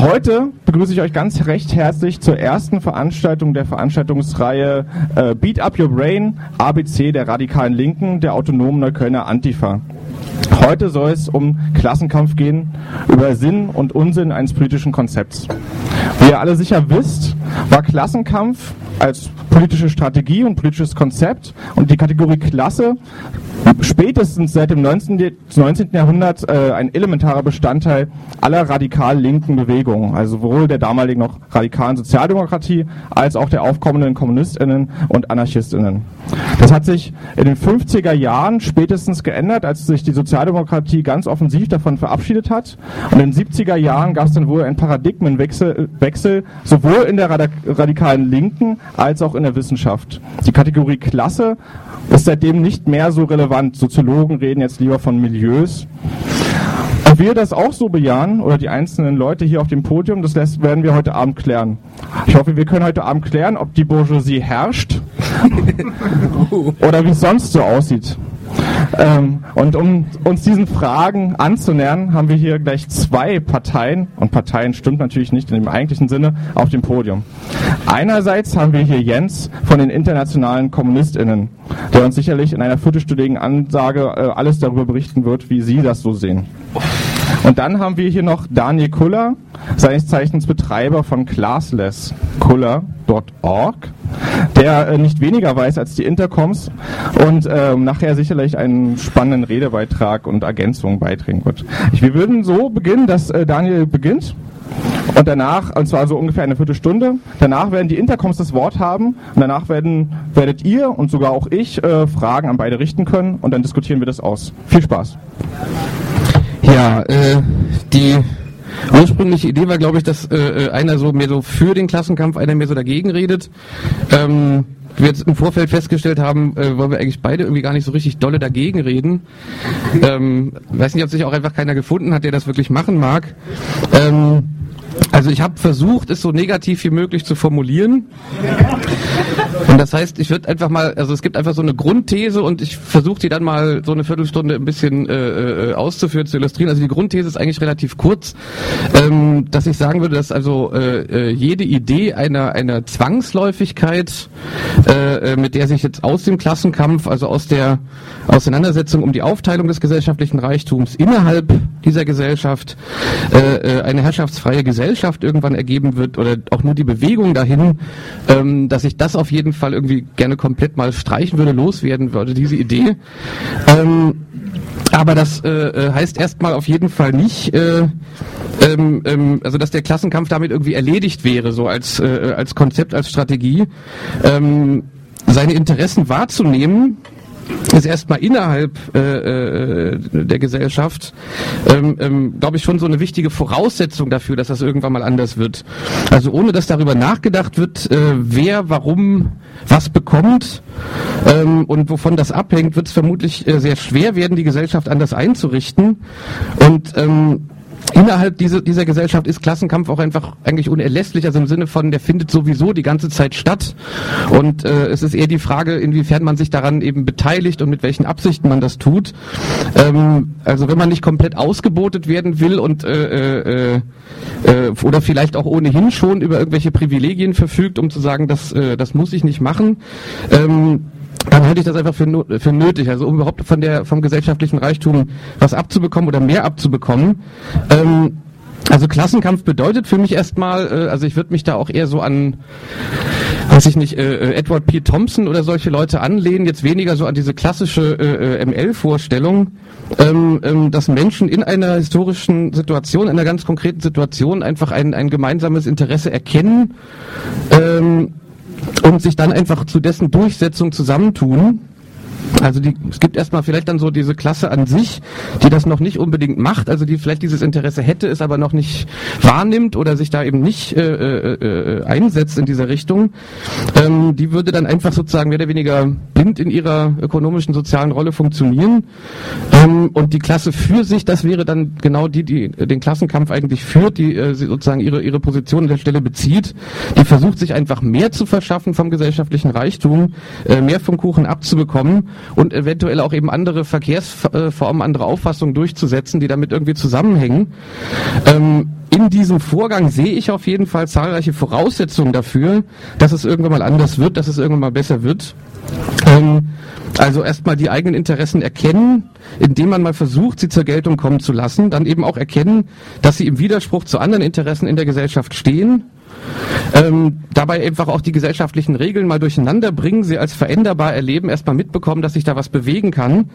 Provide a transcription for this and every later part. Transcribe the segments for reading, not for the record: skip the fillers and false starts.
Heute begrüße ich euch ganz recht herzlich zur ersten Veranstaltung der Veranstaltungsreihe Beat Up Your Brain, ABC der radikalen Linken, der autonomen Neuköllner Antifa. Heute soll es um Klassenkampf gehen, über Sinn und Unsinn eines politischen Konzepts. Wie ihr alle sicher wisst, war Klassenkampf als politische Strategie und politisches Konzept und die Kategorie Klasse spätestens seit dem 19. Jahrhundert ein elementarer Bestandteil aller radikal linken Bewegungen, also sowohl der damaligen noch radikalen Sozialdemokratie als auch der aufkommenden KommunistInnen und AnarchistInnen. Das hat sich in den 50er Jahren spätestens geändert, als sich die Sozialdemokratie ganz offensiv davon verabschiedet hat. Und in den 70er Jahren gab es dann wohl einen Paradigmenwechsel sowohl in der radikalen Linken als auch in der Wissenschaft. Die Kategorie Klasse ist seitdem nicht mehr so relevant. Soziologen reden jetzt lieber von Milieus. Ob wir das auch so bejahen, oder die einzelnen Leute hier auf dem Podium, das werden wir heute Abend klären. Ich hoffe, wir können heute Abend klären, ob die Bourgeoisie herrscht oder wie es sonst so aussieht. Und um uns diesen Fragen anzunähern, haben wir hier gleich zwei Parteien, und Parteien stimmt natürlich nicht in dem eigentlichen Sinne, auf dem Podium. Einerseits haben wir hier Jens von den internationalen KommunistInnen, der uns sicherlich in einer viertelstündigen Ansage alles darüber berichten wird, wie sie das so sehen. Und dann haben wir hier noch Daniel Kuller, seines Zeichens Betreiber von classlesskuller.org, der nicht weniger weiß als die Intercoms und nachher sicherlich einen spannenden Redebeitrag und Ergänzungen beitragen wird. Wir würden so beginnen, dass Daniel beginnt und danach, und zwar so ungefähr eine Viertelstunde, danach werden die Intercoms das Wort haben und danach werdet ihr und sogar auch ich Fragen an beide richten können und dann diskutieren wir das aus. Viel Spaß! Ja, die ursprüngliche Idee war, glaube ich, dass einer so mehr so für den Klassenkampf, einer mehr so dagegen redet. Wir jetzt im Vorfeld festgestellt haben, wollen wir eigentlich beide irgendwie gar nicht so richtig dolle dagegen reden. Weiß nicht, ob sich auch einfach keiner gefunden hat, der das wirklich machen mag. Also ich habe versucht, es so negativ wie möglich zu formulieren. Und das heißt, ich würde einfach mal, also es gibt einfach so eine Grundthese und ich versuche die dann mal so eine Viertelstunde ein bisschen auszuführen, zu illustrieren. Also die Grundthese ist eigentlich relativ kurz, dass ich sagen würde, dass also jede Idee einer Zwangsläufigkeit, mit der sich jetzt aus dem Klassenkampf, also aus der Auseinandersetzung um die Aufteilung des gesellschaftlichen Reichtums innerhalb dieser Gesellschaft eine herrschaftsfreie Gesellschaft irgendwann ergeben wird oder auch nur die Bewegung dahin, dass ich das auf jeden Fall irgendwie gerne komplett mal streichen würde, loswerden würde, diese Idee. Aber das heißt erstmal auf jeden Fall nicht, also dass der Klassenkampf damit irgendwie erledigt wäre, so als Konzept, als Strategie. Seine Interessen wahrzunehmen, ist erstmal innerhalb der Gesellschaft, glaube ich, schon so eine wichtige Voraussetzung dafür, dass das irgendwann mal anders wird. Also ohne dass darüber nachgedacht wird, wer, warum, was bekommt und wovon das abhängt, wird es vermutlich sehr schwer werden, die Gesellschaft anders einzurichten. Und innerhalb dieser Gesellschaft ist Klassenkampf auch einfach eigentlich unerlässlich, also im Sinne von, der findet sowieso die ganze Zeit statt und es ist eher die Frage, inwiefern man sich daran eben beteiligt und mit welchen Absichten man das tut. Also wenn man nicht komplett ausgebotet werden will und oder vielleicht auch ohnehin schon über irgendwelche Privilegien verfügt, um zu sagen, das muss ich nicht machen, dann halte ich das einfach für nötig, also um überhaupt vom gesellschaftlichen Reichtum was abzubekommen oder mehr abzubekommen. Also Klassenkampf bedeutet für mich erstmal, also ich würde mich da auch eher so an, weiß ich nicht, Edward P. Thompson oder solche Leute anlehnen, jetzt weniger so an diese klassische ML-Vorstellung, dass Menschen in einer historischen Situation, in einer ganz konkreten Situation einfach ein gemeinsames Interesse erkennen, und sich dann einfach zu dessen Durchsetzung zusammentun. Also es gibt erstmal vielleicht dann so diese Klasse an sich, die das noch nicht unbedingt macht, also die vielleicht dieses Interesse hätte, es aber noch nicht wahrnimmt oder sich da eben nicht einsetzt in dieser Richtung. Die würde dann einfach sozusagen mehr oder weniger blind in ihrer ökonomischen, sozialen Rolle funktionieren. Und die Klasse für sich, das wäre dann genau die den Klassenkampf eigentlich führt, die sozusagen ihre Position an der Stelle bezieht, die versucht sich einfach mehr zu verschaffen vom gesellschaftlichen Reichtum, mehr vom Kuchen abzubekommen und eventuell auch eben andere Verkehrsformen, andere Auffassungen durchzusetzen, die damit irgendwie zusammenhängen. in diesem Vorgang sehe ich auf jeden Fall zahlreiche Voraussetzungen dafür, dass es irgendwann mal anders wird, dass es irgendwann mal besser wird. Also erstmal die eigenen Interessen erkennen, indem man mal versucht, sie zur Geltung kommen zu lassen, dann eben auch erkennen, dass sie im Widerspruch zu anderen Interessen in der Gesellschaft stehen. Dabei einfach auch die gesellschaftlichen Regeln mal durcheinander bringen, sie als veränderbar erleben, erstmal mitbekommen, dass sich da was bewegen kann.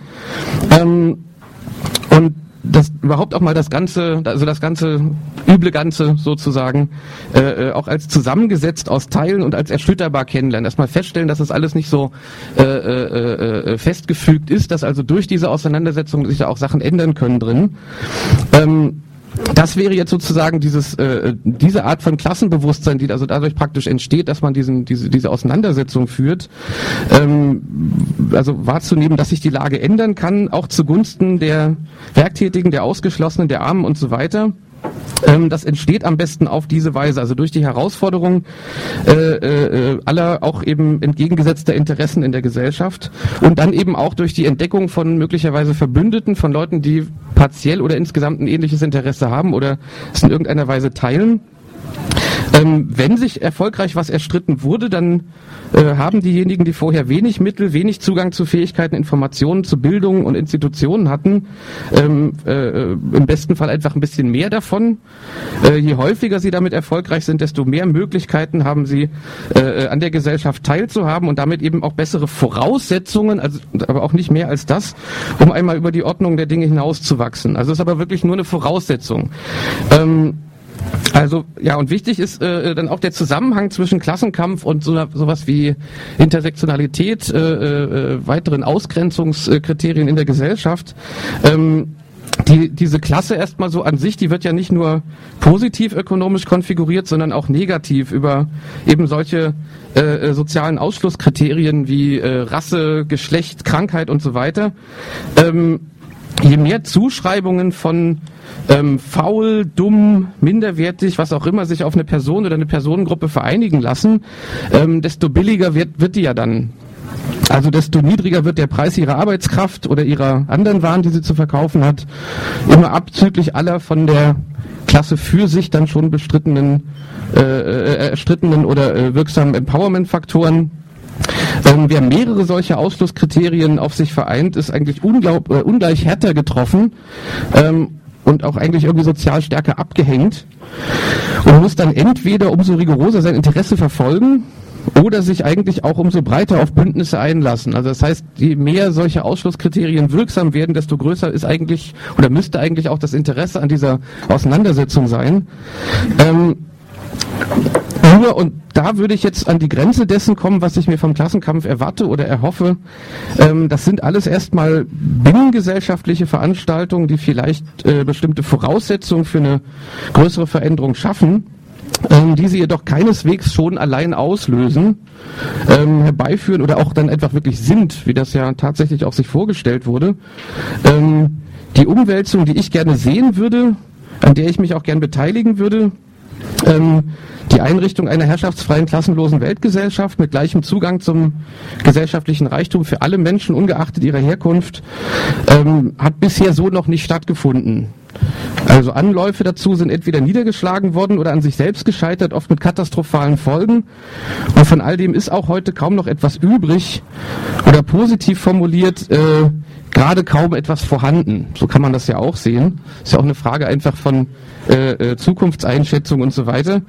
Und das überhaupt auch mal das ganze üble Ganze sozusagen auch als zusammengesetzt aus Teilen und als erschütterbar kennenlernen. Erstmal feststellen, dass das alles nicht so festgefügt ist, dass also durch diese Auseinandersetzung sich da auch Sachen ändern können drin. Das wäre jetzt sozusagen diese Art von Klassenbewusstsein, die also dadurch praktisch entsteht, dass man diese Auseinandersetzung führt, also wahrzunehmen, dass sich die Lage ändern kann, auch zugunsten der Werktätigen, der Ausgeschlossenen, der Armen und so weiter. Das entsteht am besten auf diese Weise, also durch die Herausforderung aller auch eben entgegengesetzter Interessen in der Gesellschaft und dann eben auch durch die Entdeckung von möglicherweise Verbündeten, von Leuten, die partiell oder insgesamt ein ähnliches Interesse haben oder es in irgendeiner Weise teilen. Wenn sich erfolgreich was erstritten wurde, dann haben diejenigen, die vorher wenig Mittel, wenig Zugang zu Fähigkeiten, Informationen, zu Bildung und Institutionen hatten, im besten Fall einfach ein bisschen mehr davon. Je häufiger sie damit erfolgreich sind, desto mehr Möglichkeiten haben sie, an der Gesellschaft teilzuhaben und damit eben auch bessere Voraussetzungen, also, aber auch nicht mehr als das, um einmal über die Ordnung der Dinge hinauszuwachsen. Also es ist aber wirklich nur eine Voraussetzung. Also ja, und wichtig ist dann auch der Zusammenhang zwischen Klassenkampf und sowas wie Intersektionalität, weiteren Ausgrenzungskriterien in der Gesellschaft. Diese Klasse erstmal so an sich, die wird ja nicht nur positiv ökonomisch konfiguriert, sondern auch negativ über eben solche sozialen Ausschlusskriterien wie Rasse, Geschlecht, Krankheit und so weiter. Je mehr Zuschreibungen von faul, dumm, minderwertig, was auch immer sich auf eine Person oder eine Personengruppe vereinigen lassen, desto billiger wird die ja dann. Also desto niedriger wird der Preis ihrer Arbeitskraft oder ihrer anderen Waren, die sie zu verkaufen hat, immer abzüglich aller von der Klasse für sich dann schon erstrittenen oder wirksamen Empowerment-Faktoren. Wer mehrere solche Ausschlusskriterien auf sich vereint, ist eigentlich ungleich härter getroffen und auch eigentlich irgendwie sozial stärker abgehängt und muss dann entweder umso rigoroser sein Interesse verfolgen oder sich eigentlich auch umso breiter auf Bündnisse einlassen. Also das heißt, je mehr solche Ausschlusskriterien wirksam werden, desto größer ist eigentlich oder müsste eigentlich auch das Interesse an dieser Auseinandersetzung sein. Und da würde ich jetzt an die Grenze dessen kommen, was ich mir vom Klassenkampf erwarte oder erhoffe. Das sind alles erstmal binnengesellschaftliche Veranstaltungen, die vielleicht bestimmte Voraussetzungen für eine größere Veränderung schaffen, die sie jedoch keineswegs schon allein auslösen, herbeiführen oder auch dann einfach wirklich sind, wie das ja tatsächlich auch sich vorgestellt wurde. Die Umwälzung, die ich gerne sehen würde, an der ich mich auch gern beteiligen würde, die Einrichtung einer herrschaftsfreien, klassenlosen Weltgesellschaft mit gleichem Zugang zum gesellschaftlichen Reichtum für alle Menschen, ungeachtet ihrer Herkunft, hat bisher so noch nicht stattgefunden. Also Anläufe dazu sind entweder niedergeschlagen worden oder an sich selbst gescheitert, oft mit katastrophalen Folgen. Und von all dem ist auch heute kaum noch etwas übrig oder positiv formuliert, gerade kaum etwas vorhanden. So kann man das ja auch sehen. Ist ja auch eine Frage einfach von Zukunftseinschätzung und so weiter.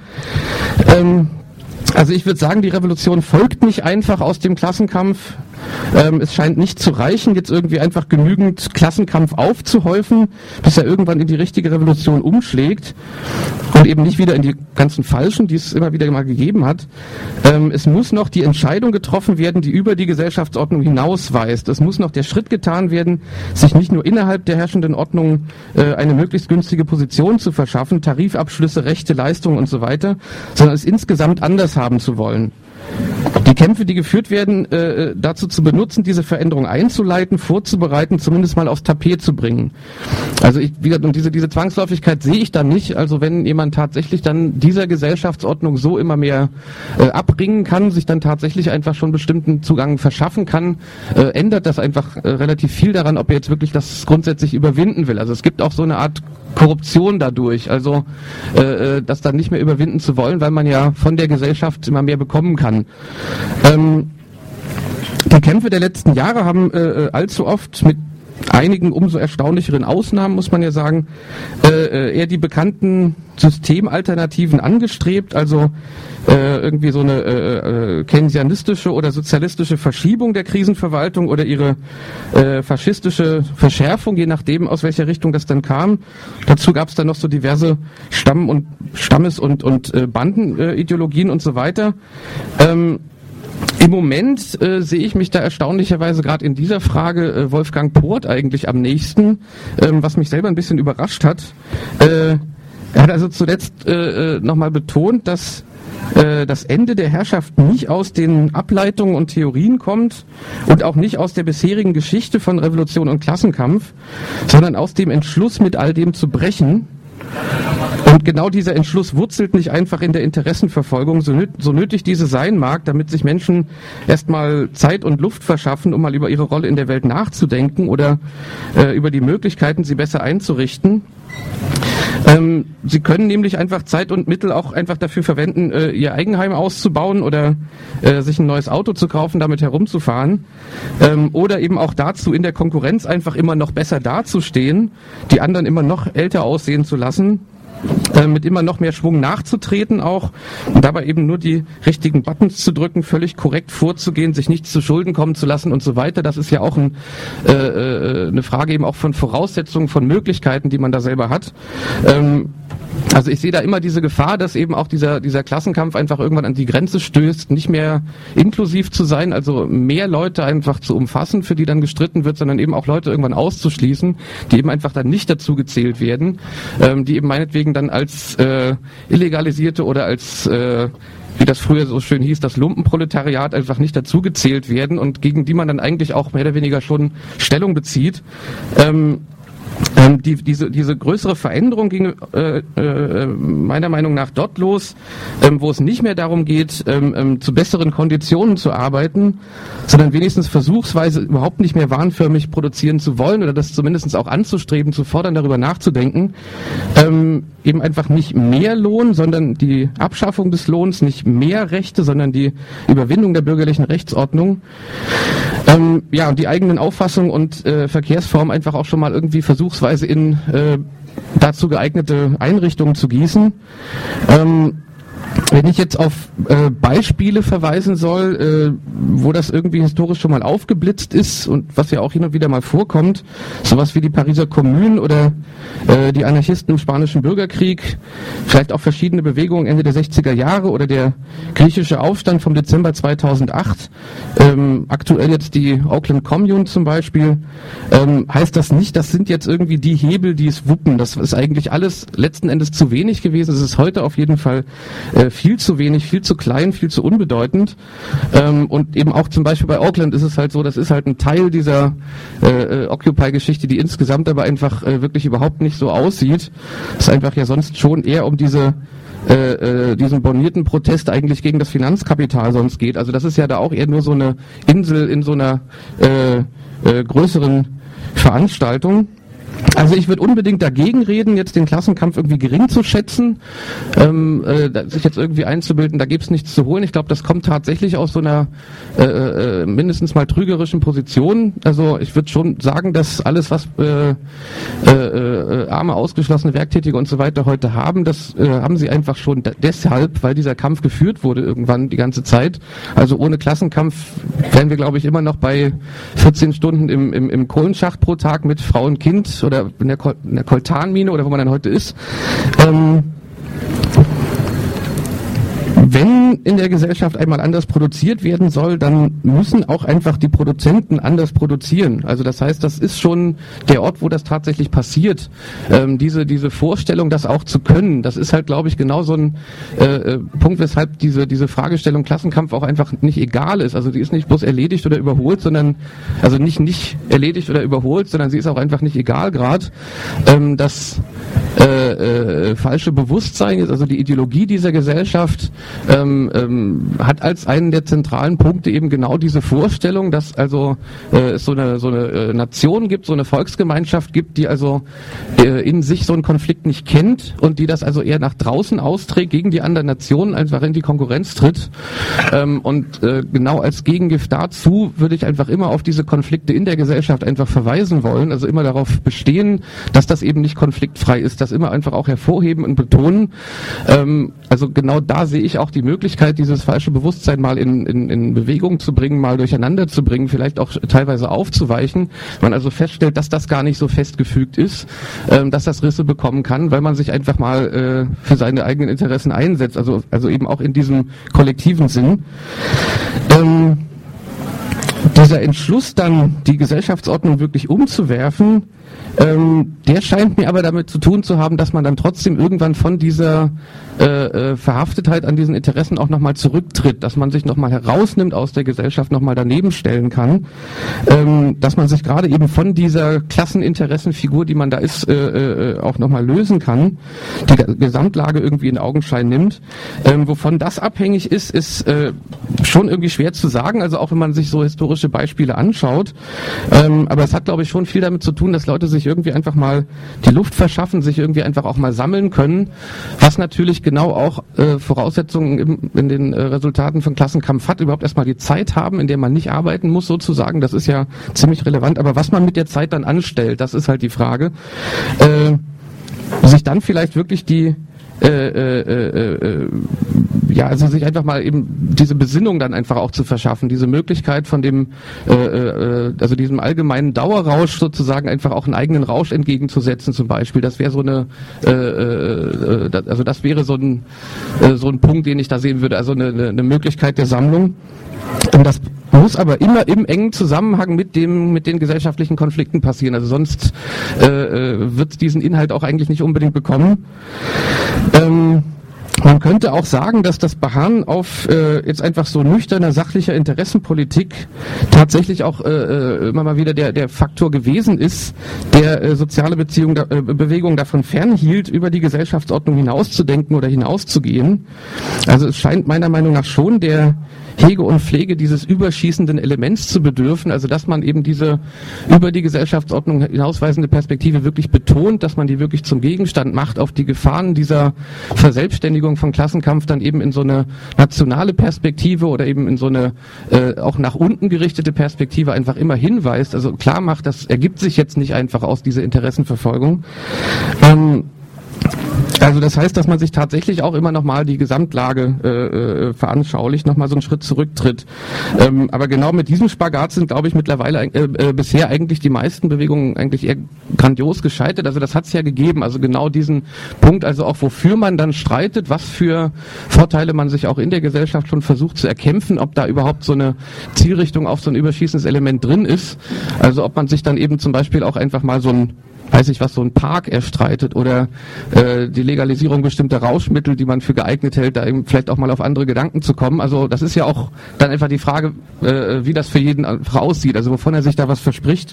Also ich würde sagen, die Revolution folgt nicht einfach aus dem Klassenkampf. Es scheint nicht zu reichen, jetzt irgendwie einfach genügend Klassenkampf aufzuhäufen, bis er irgendwann in die richtige Revolution umschlägt und eben nicht wieder in die ganzen falschen, die es immer wieder mal gegeben hat. Es muss noch die Entscheidung getroffen werden, die über die Gesellschaftsordnung hinausweist. Es muss noch der Schritt getan werden, sich nicht nur innerhalb der herrschenden Ordnung eine möglichst günstige Position zu verschaffen, Tarifabschlüsse, Rechte, Leistungen und so weiter, sondern es insgesamt anders haben zu wollen. die Kämpfe, die geführt werden, dazu zu benutzen, diese Veränderung einzuleiten, vorzubereiten, zumindest mal aufs Tapet zu bringen. Also diese Zwangsläufigkeit sehe ich dann nicht. Also wenn jemand tatsächlich dann dieser Gesellschaftsordnung so immer mehr abringen kann, sich dann tatsächlich einfach schon bestimmten Zugang verschaffen kann, ändert das einfach relativ viel daran, ob er jetzt wirklich das grundsätzlich überwinden will. Also es gibt auch so eine Art Korruption dadurch, also das dann nicht mehr überwinden zu wollen, weil man ja von der Gesellschaft immer mehr bekommen kann. Die Kämpfe der letzten Jahre haben allzu oft mit einigen umso erstaunlicheren Ausnahmen, muss man ja sagen, eher die bekannten Systemalternativen angestrebt, also irgendwie so eine keynesianistische oder sozialistische Verschiebung der Krisenverwaltung oder ihre faschistische Verschärfung, je nachdem, aus welcher Richtung das dann kam. Dazu gab es dann noch so diverse Stammes- und Bandenideologien und so weiter. Im Moment sehe ich mich da erstaunlicherweise gerade in dieser Frage Wolfgang Poth eigentlich am nächsten, was mich selber ein bisschen überrascht hat. Er hat also zuletzt nochmal betont, dass das Ende der Herrschaft nicht aus den Ableitungen und Theorien kommt und auch nicht aus der bisherigen Geschichte von Revolution und Klassenkampf, sondern aus dem Entschluss, mit all dem zu brechen. Und genau dieser Entschluss wurzelt nicht einfach in der Interessenverfolgung, so nötig diese sein mag, damit sich Menschen erstmal Zeit und Luft verschaffen, um mal über ihre Rolle in der Welt nachzudenken oder über die Möglichkeiten, sie besser einzurichten. Sie können nämlich einfach Zeit und Mittel auch einfach dafür verwenden, ihr Eigenheim auszubauen oder sich ein neues Auto zu kaufen, damit herumzufahren. Oder eben auch dazu, in der Konkurrenz einfach immer noch besser dazustehen, die anderen immer noch älter aussehen zu lassen, mit immer noch mehr Schwung nachzutreten auch und dabei eben nur die richtigen Buttons zu drücken, völlig korrekt vorzugehen, sich nichts zu Schulden kommen zu lassen und so weiter. Das ist ja auch eine Frage eben auch von Voraussetzungen, von Möglichkeiten, die man da selber hat. Also ich sehe da immer diese Gefahr, dass eben auch dieser Klassenkampf einfach irgendwann an die Grenze stößt, nicht mehr inklusiv zu sein, also mehr Leute einfach zu umfassen, für die dann gestritten wird, sondern eben auch Leute irgendwann auszuschließen, die eben einfach dann nicht dazu gezählt werden, die eben meinetwegen dann als Illegalisierte oder als wie das früher so schön hieß, das Lumpenproletariat einfach nicht dazu gezählt werden und gegen die man dann eigentlich auch mehr oder weniger schon Stellung bezieht. Diese größere Veränderung ging meiner Meinung nach dort los, wo es nicht mehr darum geht, zu besseren Konditionen zu arbeiten, sondern wenigstens versuchsweise überhaupt nicht mehr wahnförmig produzieren zu wollen oder das zumindest auch anzustreben, zu fordern, darüber nachzudenken. Eben einfach nicht mehr Lohn, sondern die Abschaffung des Lohns, nicht mehr Rechte, sondern die Überwindung der bürgerlichen Rechtsordnung. Und die eigenen Auffassungen und Verkehrsformen einfach auch schon mal irgendwie versuchsweise in dazu geeignete Einrichtungen zu gießen. Wenn ich jetzt auf Beispiele verweisen soll, wo das irgendwie historisch schon mal aufgeblitzt ist und was ja auch hin und wieder mal vorkommt, sowas wie die Pariser Kommune oder die Anarchisten im Spanischen Bürgerkrieg, vielleicht auch verschiedene Bewegungen Ende der 60er Jahre oder der griechische Aufstand vom Dezember 2008, aktuell jetzt die Oakland Commune zum Beispiel, heißt das nicht, das sind jetzt irgendwie die Hebel, die es wuppen. Das ist eigentlich alles letzten Endes zu wenig gewesen. Es ist heute auf jeden Fall viel zu wenig, viel zu klein, viel zu unbedeutend. Und eben auch zum Beispiel bei Oakland ist es halt so, das ist halt ein Teil dieser Occupy-Geschichte, die insgesamt aber einfach wirklich überhaupt nicht so aussieht. Es ist einfach ja sonst schon eher um diesen bornierten Protest eigentlich gegen das Finanzkapital sonst geht. Also das ist ja da auch eher nur so eine Insel in so einer größeren Veranstaltung. Also ich würde unbedingt dagegen reden, jetzt den Klassenkampf irgendwie gering zu schätzen, sich jetzt irgendwie einzubilden, da gibt's nichts zu holen. Ich glaube, das kommt tatsächlich aus so einer mindestens mal trügerischen Position. Also ich würde schon sagen, dass alles, was arme, ausgeschlossene Werktätige und so weiter heute haben, das haben sie einfach schon deshalb, weil dieser Kampf geführt wurde irgendwann die ganze Zeit. Also ohne Klassenkampf wären wir, glaube ich, immer noch bei 14 Stunden im Kohlenschacht pro Tag mit Frau und Kind oder in der Koltanmine oder wo man dann heute ist. Wenn in der Gesellschaft einmal anders produziert werden soll, dann müssen auch einfach die Produzenten anders produzieren. Also das heißt, das ist schon der Ort, wo das tatsächlich passiert. Diese Vorstellung, das auch zu können, das ist halt, glaube ich, genau so ein Punkt, weshalb diese Fragestellung Klassenkampf auch einfach nicht egal ist. Also die ist nicht bloß erledigt oder überholt, sondern, also nicht erledigt oder überholt, sondern sie ist auch einfach nicht egal gerade. Das falsche Bewusstsein ist, also die Ideologie dieser Gesellschaft hat als einen der zentralen Punkte eben genau diese Vorstellung, dass also es so eine Nation gibt, so eine Volksgemeinschaft gibt, die also in sich so einen Konflikt nicht kennt und die das also eher nach draußen austrägt, gegen die anderen Nationen einfach in die Konkurrenz tritt. Und genau als Gegengift dazu würde ich einfach immer auf diese Konflikte in der Gesellschaft einfach verweisen wollen, also immer darauf bestehen, dass das eben nicht konfliktfrei ist, das immer einfach auch hervorheben und betonen. Also genau da sehe ich auch die Möglichkeit, dieses falsche Bewusstsein mal in Bewegung zu bringen, mal durcheinander zu bringen, vielleicht auch teilweise aufzuweichen. Man also feststellt, dass das gar nicht so festgefügt ist, dass das Risse bekommen kann, weil man sich einfach mal für seine eigenen Interessen einsetzt, also eben auch in diesem kollektiven Sinn. Dieser Entschluss dann, die Gesellschaftsordnung wirklich umzuwerfen, der scheint mir aber damit zu tun zu haben, dass man dann trotzdem irgendwann von dieser Verhaftetheit an diesen Interessen auch nochmal zurücktritt, dass man sich nochmal herausnimmt aus der Gesellschaft, nochmal daneben stellen kann, dass man sich gerade eben von dieser Klasseninteressenfigur, die man da ist, auch nochmal lösen kann, die Gesamtlage irgendwie in Augenschein nimmt. Wovon das abhängig ist schon irgendwie schwer zu sagen, also auch wenn man sich so historische Beispiele anschaut, aber es hat, glaube ich, schon viel damit zu tun, dass Leute sich irgendwie einfach mal die Luft verschaffen, sich irgendwie einfach auch mal sammeln können, was natürlich genau auch Voraussetzungen in den Resultaten von Klassenkampf hat, überhaupt erstmal die Zeit haben, in der man nicht arbeiten muss sozusagen, das ist ja ziemlich relevant, aber was man mit der Zeit dann anstellt, das ist halt die Frage. Sich dann vielleicht wirklich also sich einfach mal eben diese Besinnung dann einfach auch zu verschaffen, diese Möglichkeit von dem, also diesem allgemeinen Dauerrausch sozusagen einfach auch einen eigenen Rausch entgegenzusetzen zum Beispiel. Das wäre so das wäre so ein Punkt, den ich da sehen würde, also eine Möglichkeit der Sammlung. Und das muss aber immer im engen Zusammenhang mit den gesellschaftlichen Konflikten passieren. Also sonst wird es diesen Inhalt auch eigentlich nicht unbedingt bekommen. Man könnte auch sagen, dass das Beharren auf jetzt einfach so nüchterner, sachlicher Interessenpolitik tatsächlich auch immer mal wieder der Faktor gewesen ist, der soziale Bewegung davon fernhielt, über die Gesellschaftsordnung hinauszudenken oder hinauszugehen. Also es scheint meiner Meinung nach schon der Hege und Pflege dieses überschießenden Elements zu bedürfen, also dass man eben diese über die Gesellschaftsordnung hinausweisende Perspektive wirklich betont, dass man die wirklich zum Gegenstand macht, auf die Gefahren dieser Verselbstständigung von Klassenkampf dann eben in so eine nationale Perspektive oder eben in so eine auch nach unten gerichtete Perspektive einfach immer hinweist, also klar macht, das ergibt sich jetzt nicht einfach aus dieser Interessenverfolgung. Also das heißt, dass man sich tatsächlich auch immer nochmal die Gesamtlage veranschaulicht, nochmal so einen Schritt zurücktritt. Aber genau mit diesem Spagat sind, glaube ich, mittlerweile bisher eigentlich die meisten Bewegungen eigentlich eher grandios gescheitert. Also das hat es ja gegeben, also genau diesen Punkt, also auch wofür man dann streitet, was für Vorteile man sich auch in der Gesellschaft schon versucht zu erkämpfen, ob da überhaupt so eine Zielrichtung auf so ein überschießendes Element drin ist. Also ob man sich dann eben zum Beispiel auch einfach mal so ein so ein Park erstreitet oder die Legalisierung bestimmter Rauschmittel, die man für geeignet hält, da eben vielleicht auch mal auf andere Gedanken zu kommen. Also das ist ja auch dann einfach die Frage, wie das für jeden einfach aussieht, also wovon er sich da was verspricht.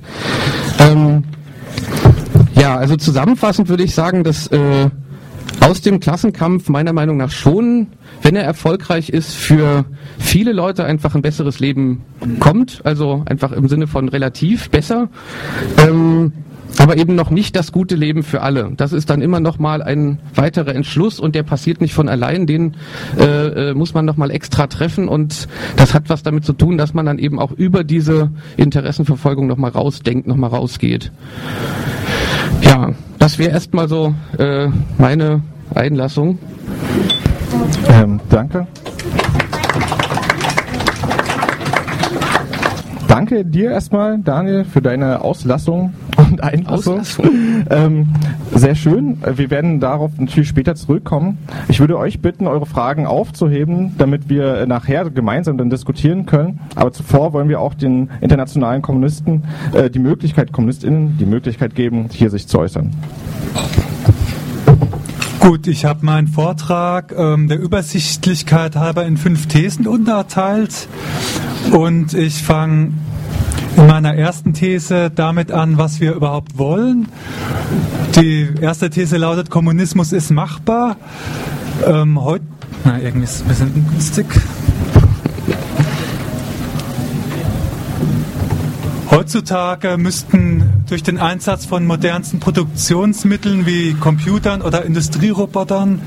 Also zusammenfassend würde ich sagen, dass aus dem Klassenkampf meiner Meinung nach schon, wenn er erfolgreich ist, für viele Leute einfach ein besseres Leben kommt, also einfach im Sinne von relativ besser. Aber eben noch nicht das gute Leben für alle. Das ist dann immer noch mal ein weiterer Entschluss und der passiert nicht von allein, den muss man noch mal extra treffen und das hat was damit zu tun, dass man dann eben auch über diese Interessenverfolgung noch mal rausdenkt, noch mal rausgeht. Ja, das wäre erstmal so meine Einlassung. Danke. Danke dir erstmal, Daniel, für deine Auslassung und Einlassung. Sehr schön. Wir werden darauf natürlich später zurückkommen. Ich würde euch bitten, eure Fragen aufzuheben, damit wir nachher gemeinsam dann diskutieren können. Aber zuvor wollen wir auch den internationalen Kommunistinnen die Möglichkeit geben, hier sich zu äußern. Gut, ich habe meinen Vortrag der Übersichtlichkeit halber in 5 Thesen unterteilt und ich fange in meiner ersten These damit an, was wir überhaupt wollen. Die erste These lautet, Kommunismus ist machbar. Irgendwie ist es ein bisschen ungünstig. Heutzutage müssten durch den Einsatz von modernsten Produktionsmitteln wie Computern oder Industrierobotern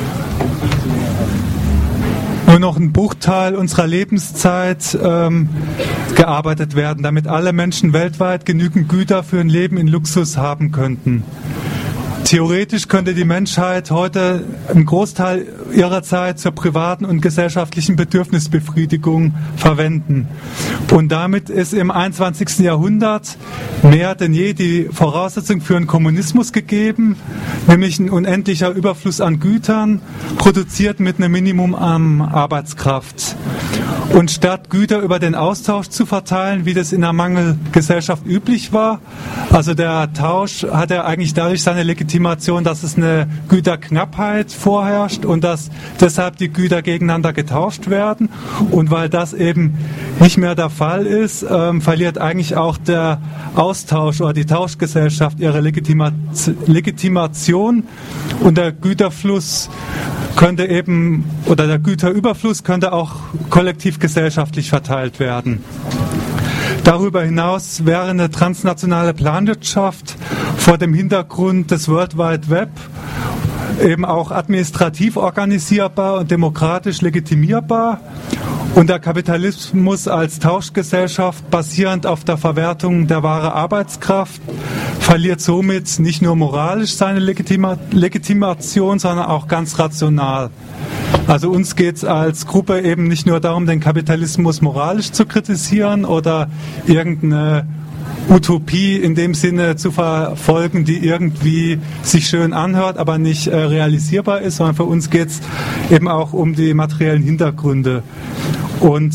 nur noch ein Bruchteil unserer Lebenszeit gearbeitet werden, damit alle Menschen weltweit genügend Güter für ein Leben in Luxus haben könnten. Theoretisch könnte die Menschheit heute einen Großteil ihrer Zeit zur privaten und gesellschaftlichen Bedürfnisbefriedigung verwenden. Und damit ist im 21. Jahrhundert mehr denn je die Voraussetzung für einen Kommunismus gegeben, nämlich ein unendlicher Überfluss an Gütern, produziert mit einem Minimum an Arbeitskraft. Und statt Güter über den Austausch zu verteilen, wie das in der Mangelgesellschaft üblich war, also der Tausch hat ja eigentlich dadurch seine Legitimation, dass es eine Güterknappheit vorherrscht und dass deshalb die Güter gegeneinander getauscht werden. Und weil das eben nicht mehr der Fall ist, verliert eigentlich auch der Austausch oder die Tauschgesellschaft ihre Legitimation und der Güterfluss könnte eben, oder der Güterüberfluss könnte auch kollektiv gesellschaftlich verteilt werden. Darüber hinaus wäre eine transnationale Planwirtschaft vor dem Hintergrund des World Wide Web eben auch administrativ organisierbar und demokratisch legitimierbar. Und der Kapitalismus als Tauschgesellschaft basierend auf der Verwertung der wahren Arbeitskraft verliert somit nicht nur moralisch seine Legitimation, sondern auch ganz rational. Also uns geht es als Gruppe eben nicht nur darum, den Kapitalismus moralisch zu kritisieren oder irgendeine Utopie in dem Sinne zu verfolgen, die irgendwie sich schön anhört, aber nicht realisierbar ist, sondern für uns geht es eben auch um die materiellen Hintergründe. Und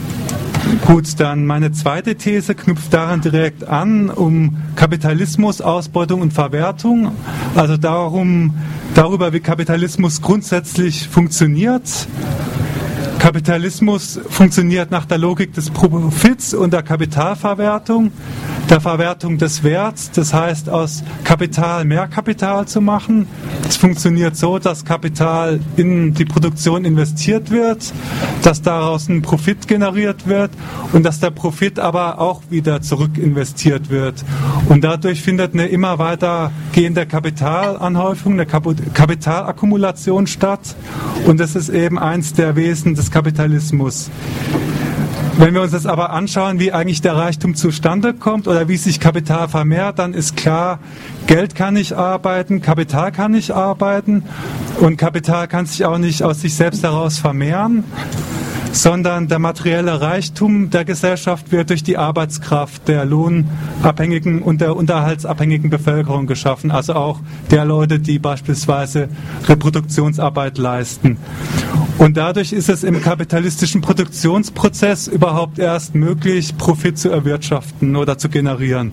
gut, dann meine zweite These knüpft daran direkt an, um Kapitalismus, Ausbeutung und Verwertung, also darüber, wie Kapitalismus grundsätzlich funktioniert. Kapitalismus funktioniert nach der Logik des Profits und der Kapitalverwertung, der Verwertung des Werts, das heißt aus Kapital mehr Kapital zu machen. Es funktioniert so, dass Kapital in die Produktion investiert wird, dass daraus ein Profit generiert wird und dass der Profit aber auch wieder zurück investiert wird. Und dadurch findet eine immer weiter gehende Kapitalanhäufung, eine Kapitalakkumulation statt und das ist eben eins der Wesen des Kapitalismus. Wenn wir uns das aber anschauen, wie eigentlich der Reichtum zustande kommt oder wie sich Kapital vermehrt, dann ist klar, Geld kann nicht arbeiten, Kapital kann nicht arbeiten und Kapital kann sich auch nicht aus sich selbst heraus vermehren, sondern der materielle Reichtum der Gesellschaft wird durch die Arbeitskraft der lohnabhängigen und der unterhaltsabhängigen Bevölkerung geschaffen, also auch der Leute, die beispielsweise Reproduktionsarbeit leisten. Und dadurch ist es im kapitalistischen Produktionsprozess überhaupt erst möglich, Profit zu erwirtschaften oder zu generieren.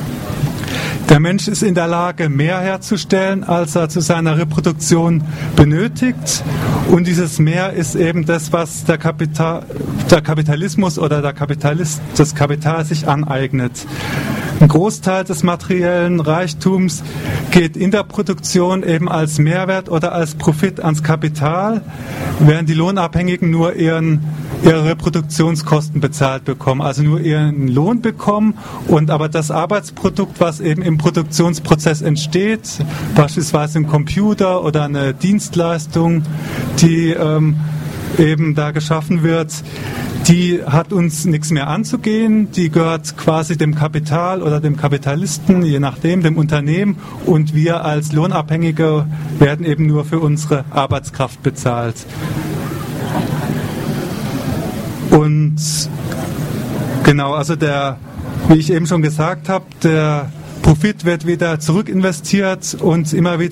Der Mensch ist in der Lage, mehr herzustellen, als er zu seiner Reproduktion benötigt. Und dieses Mehr ist eben das, was der Kapitalismus oder das Kapital sich aneignet. Ein Großteil des materiellen Reichtums geht in der Produktion eben als Mehrwert oder als Profit ans Kapital, während die Lohnabhängigen nur ihre Reproduktionskosten bezahlt bekommen, also nur ihren Lohn bekommen und aber das Arbeitsprodukt, was eben im Produktionsprozess entsteht, beispielsweise ein Computer oder eine Dienstleistung, die eben da geschaffen wird, die hat uns nichts mehr anzugehen, die gehört quasi dem Kapital oder dem Kapitalisten, je nachdem, dem Unternehmen und wir als Lohnabhängige werden eben nur für unsere Arbeitskraft bezahlt. Und genau, also wie ich eben schon gesagt habe, der Profit wird wieder zurückinvestiert und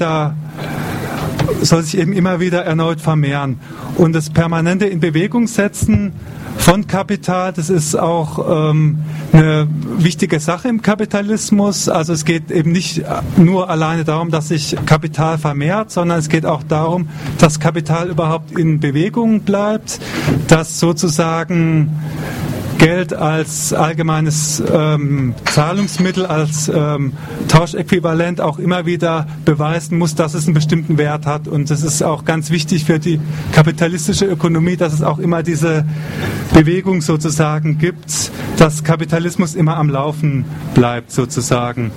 soll sich eben immer wieder erneut vermehren. Und das permanente in Bewegung setzen von Kapital, das ist auch eine wichtige Sache im Kapitalismus. Also es geht eben nicht nur alleine darum, dass sich Kapital vermehrt, sondern es geht auch darum, dass Kapital überhaupt in Bewegung bleibt, dass sozusagen Geld als allgemeines Zahlungsmittel, als Tauschäquivalent auch immer wieder beweisen muss, dass es einen bestimmten Wert hat. Und das ist auch ganz wichtig für die kapitalistische Ökonomie, dass es auch immer diese Bewegung sozusagen gibt, dass Kapitalismus immer am Laufen bleibt sozusagen.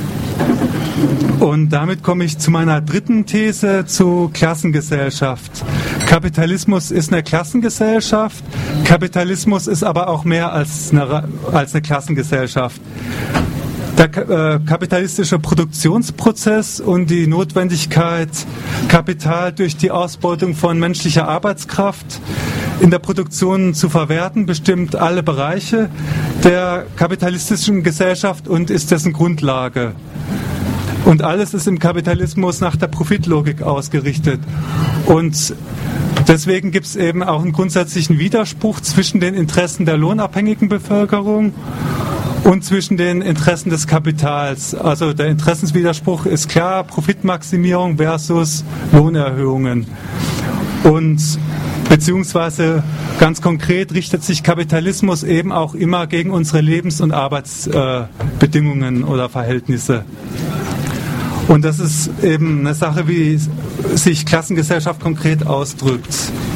Und damit komme ich zu meiner dritten These, zu Klassengesellschaft. Kapitalismus ist eine Klassengesellschaft, Kapitalismus ist aber auch mehr als eine Klassengesellschaft. Der kapitalistische Produktionsprozess und die Notwendigkeit, Kapital durch die Ausbeutung von menschlicher Arbeitskraft in der Produktion zu verwerten, bestimmt alle Bereiche der kapitalistischen Gesellschaft und ist dessen Grundlage. Und alles ist im Kapitalismus nach der Profitlogik ausgerichtet. Und deswegen gibt es eben auch einen grundsätzlichen Widerspruch zwischen den Interessen der lohnabhängigen Bevölkerung und zwischen den Interessen des Kapitals. Also der Interessenswiderspruch ist klar, Profitmaximierung versus Lohnerhöhungen. Und beziehungsweise ganz konkret richtet sich Kapitalismus eben auch immer gegen unsere Lebens- und Arbeitsbedingungen oder Verhältnisse. Und das ist eben eine Sache, wie sich Klassengesellschaft konkret ausdrückt.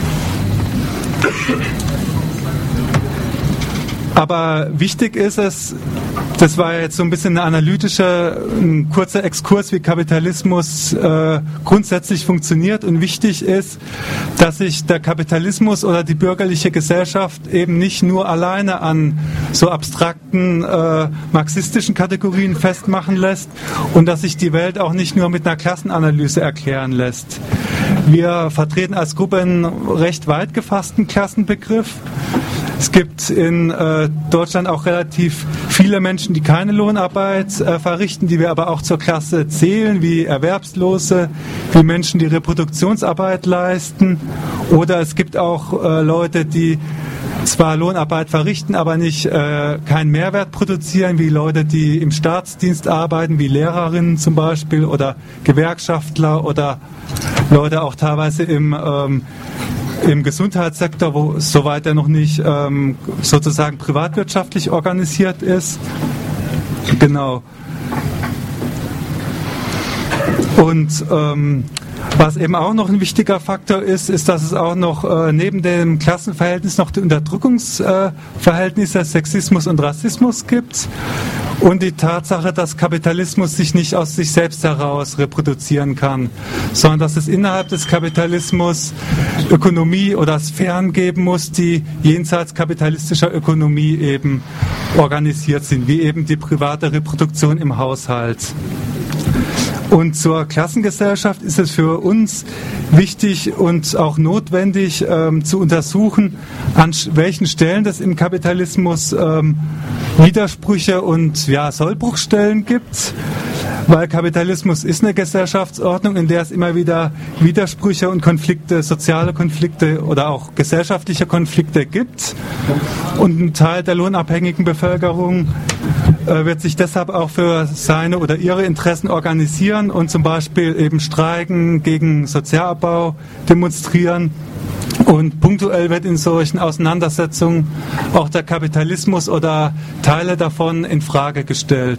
Aber wichtig ist es, das war jetzt so ein bisschen ein kurzer Exkurs, wie Kapitalismus grundsätzlich funktioniert. Und wichtig ist, dass sich der Kapitalismus oder die bürgerliche Gesellschaft eben nicht nur alleine an so abstrakten marxistischen Kategorien festmachen lässt und dass sich die Welt auch nicht nur mit einer Klassenanalyse erklären lässt. Wir vertreten als Gruppe einen recht weit gefassten Klassenbegriff. Es gibt in Deutschland auch relativ viele Menschen, die keine Lohnarbeit verrichten, die wir aber auch zur Klasse zählen, wie Erwerbslose, wie Menschen, die Reproduktionsarbeit leisten. Oder es gibt auch Leute, die zwar Lohnarbeit verrichten, aber keinen Mehrwert produzieren, wie Leute, die im Staatsdienst arbeiten, wie Lehrerinnen zum Beispiel oder Gewerkschaftler oder Leute auch teilweise im Gesundheitssektor, soweit er noch nicht sozusagen privatwirtschaftlich organisiert ist. Genau. Und was eben auch noch ein wichtiger Faktor ist, dass es auch noch neben dem Klassenverhältnis noch die Unterdrückungsverhältnisse Sexismus und Rassismus gibt und die Tatsache, dass Kapitalismus sich nicht aus sich selbst heraus reproduzieren kann, sondern dass es innerhalb des Kapitalismus Ökonomie oder Sphären geben muss, die jenseits kapitalistischer Ökonomie eben organisiert sind, wie eben die private Reproduktion im Haushalt. Und zur Klassengesellschaft ist es für uns wichtig und auch notwendig zu untersuchen, an welchen Stellen es im Kapitalismus Widersprüche und Sollbruchstellen gibt. Weil Kapitalismus ist eine Gesellschaftsordnung, in der es immer wieder Widersprüche und Konflikte, soziale Konflikte oder auch gesellschaftliche Konflikte gibt. Und ein Teil der lohnabhängigen Bevölkerung wird sich deshalb auch für seine oder ihre Interessen organisieren und zum Beispiel eben streiken, gegen Sozialabbau demonstrieren. Und punktuell wird in solchen Auseinandersetzungen auch der Kapitalismus oder Teile davon in Frage gestellt.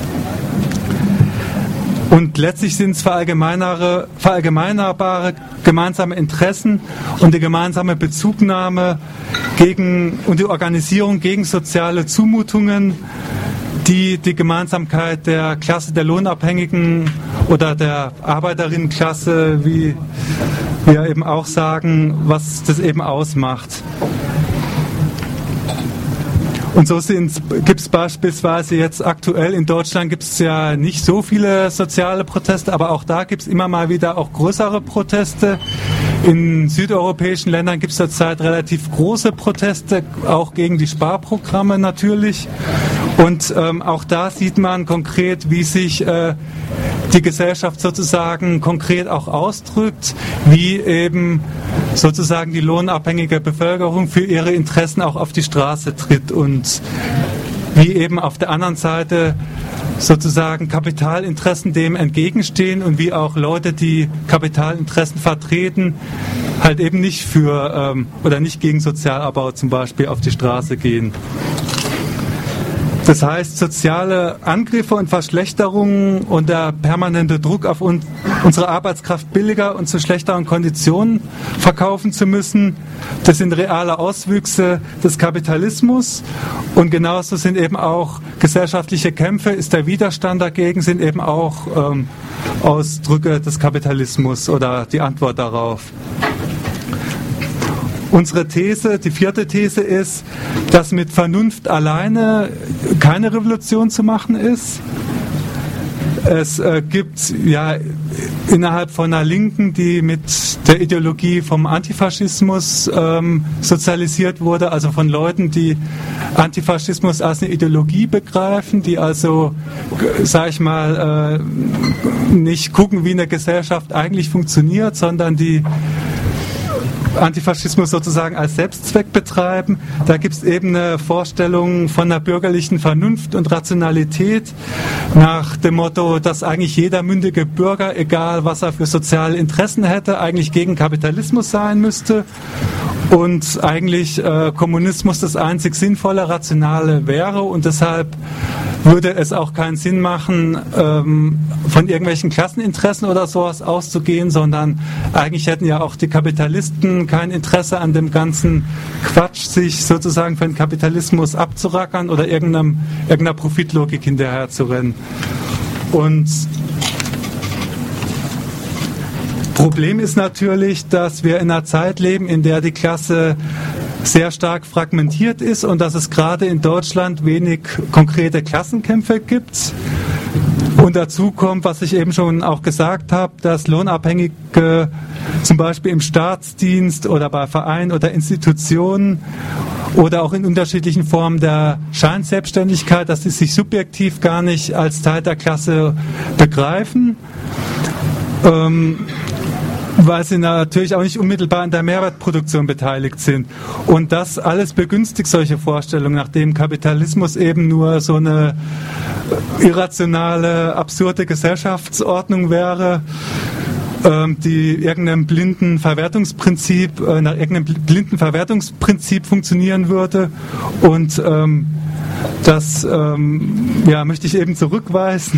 Und letztlich sind es verallgemeinerbare gemeinsame Interessen und die gemeinsame Bezugnahme und die Organisierung gegen soziale Zumutungen, die Gemeinsamkeit der Klasse der Lohnabhängigen oder der Arbeiterinnenklasse, wie wir eben auch sagen, was das eben ausmacht. Und so gibt es beispielsweise jetzt aktuell in Deutschland gibt es ja nicht so viele soziale Proteste, aber auch da gibt es immer mal wieder auch größere Proteste. In südeuropäischen Ländern gibt es zurzeit relativ große Proteste, auch gegen die Sparprogramme natürlich. Und auch da sieht man konkret, wie sich die Gesellschaft sozusagen konkret auch ausdrückt, wie eben sozusagen die lohnabhängige Bevölkerung für ihre Interessen auch auf die Straße tritt und wie eben auf der anderen Seite sozusagen Kapitalinteressen dem entgegenstehen und wie auch Leute, die Kapitalinteressen vertreten, halt eben nicht für oder nicht gegen Sozialabbau zum Beispiel auf die Straße gehen. Das heißt, soziale Angriffe und Verschlechterungen und der permanente Druck auf unsere Arbeitskraft billiger und zu schlechteren Konditionen verkaufen zu müssen, das sind reale Auswüchse des Kapitalismus. Und genauso sind eben auch gesellschaftliche Kämpfe, ist der Widerstand dagegen, sind eben auch Ausdrücke des Kapitalismus oder die Antwort darauf. Unsere These, die vierte These ist, dass mit Vernunft alleine keine Revolution zu machen ist. Es gibt ja innerhalb von einer Linken, die mit der Ideologie vom Antifaschismus sozialisiert wurde, also von Leuten, die Antifaschismus als eine Ideologie begreifen, die also, sag ich mal, nicht gucken, wie eine Gesellschaft eigentlich funktioniert, sondern die Antifaschismus sozusagen als Selbstzweck betreiben. Da gibt es eben eine Vorstellung von einer bürgerlichen Vernunft und Rationalität nach dem Motto, dass eigentlich jeder mündige Bürger, egal was er für soziale Interessen hätte, eigentlich gegen Kapitalismus sein müsste und eigentlich Kommunismus das einzig sinnvolle, rationale wäre und deshalb würde es auch keinen Sinn machen, von irgendwelchen Klasseninteressen oder sowas auszugehen, sondern eigentlich hätten ja auch die Kapitalisten kein Interesse an dem ganzen Quatsch, sich sozusagen für den Kapitalismus abzurackern oder irgendeiner Profitlogik hinterher zu rennen. Und Problem ist natürlich, dass wir in einer Zeit leben, in der die Klasse sehr stark fragmentiert ist und dass es gerade in Deutschland wenig konkrete Klassenkämpfe gibt. Und dazu kommt, was ich eben schon auch gesagt habe, dass Lohnabhängige zum Beispiel im Staatsdienst oder bei Vereinen oder Institutionen oder auch in unterschiedlichen Formen der Scheinselbstständigkeit, dass sie sich subjektiv gar nicht als Teil der Klasse begreifen. Weil sie natürlich auch nicht unmittelbar an der Mehrwertproduktion beteiligt sind. Und das alles begünstigt solche Vorstellungen, nachdem Kapitalismus eben nur so eine irrationale, absurde Gesellschaftsordnung wäre, die nach irgendeinem blinden Verwertungsprinzip funktionieren würde. Und das möchte ich eben zurückweisen.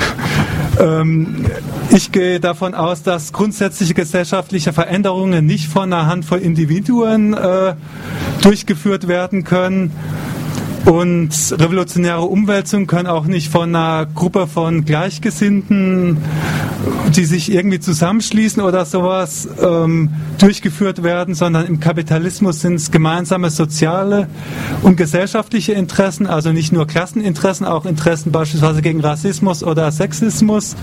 Ich gehe davon aus, dass grundsätzliche gesellschaftliche Veränderungen nicht von einer Handvoll Individuen durchgeführt werden können. Und revolutionäre Umwälzungen können auch nicht von einer Gruppe von Gleichgesinnten, die sich irgendwie zusammenschließen oder sowas, durchgeführt werden, sondern im Kapitalismus sind es gemeinsame soziale und gesellschaftliche Interessen, also nicht nur Klasseninteressen, auch Interessen beispielsweise gegen Rassismus oder Sexismus.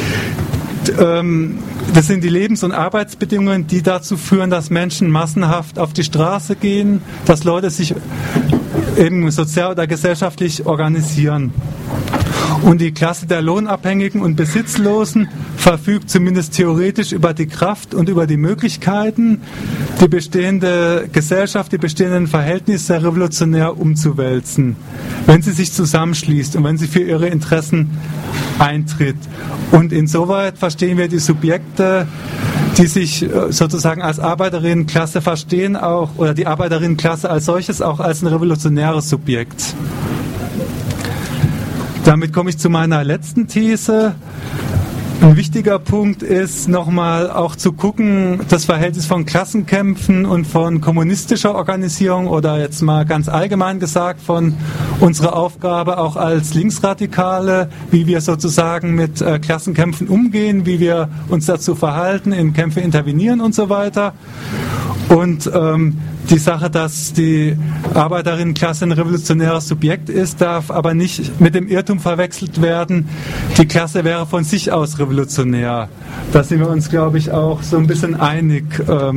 Das sind die Lebens- und Arbeitsbedingungen, die dazu führen, dass Menschen massenhaft auf die Straße gehen, dass Leute sich eben sozial oder gesellschaftlich organisieren. Und die Klasse der Lohnabhängigen und Besitzlosen verfügt zumindest theoretisch über die Kraft und über die Möglichkeiten, die bestehende Gesellschaft, die bestehenden Verhältnisse revolutionär umzuwälzen, wenn sie sich zusammenschließt und wenn sie für ihre Interessen eintritt. Und insoweit verstehen wir die Subjekte, die sich sozusagen als Arbeiterinnenklasse verstehen, auch, oder die Arbeiterinnenklasse als solches auch als ein revolutionäres Subjekt. Damit komme ich zu meiner letzten These. Ein wichtiger Punkt ist nochmal auch zu gucken, das Verhältnis von Klassenkämpfen und von kommunistischer Organisierung oder jetzt mal ganz allgemein gesagt von unserer Aufgabe auch als Linksradikale, wie wir sozusagen mit Klassenkämpfen umgehen, wie wir uns dazu verhalten, in Kämpfe intervenieren und so weiter. Und die Sache, dass die Arbeiterinnenklasse ein revolutionäres Subjekt ist, darf aber nicht mit dem Irrtum verwechselt werden, die Klasse wäre von sich aus revolutionär. Da sind wir uns, glaube ich, auch so ein bisschen einig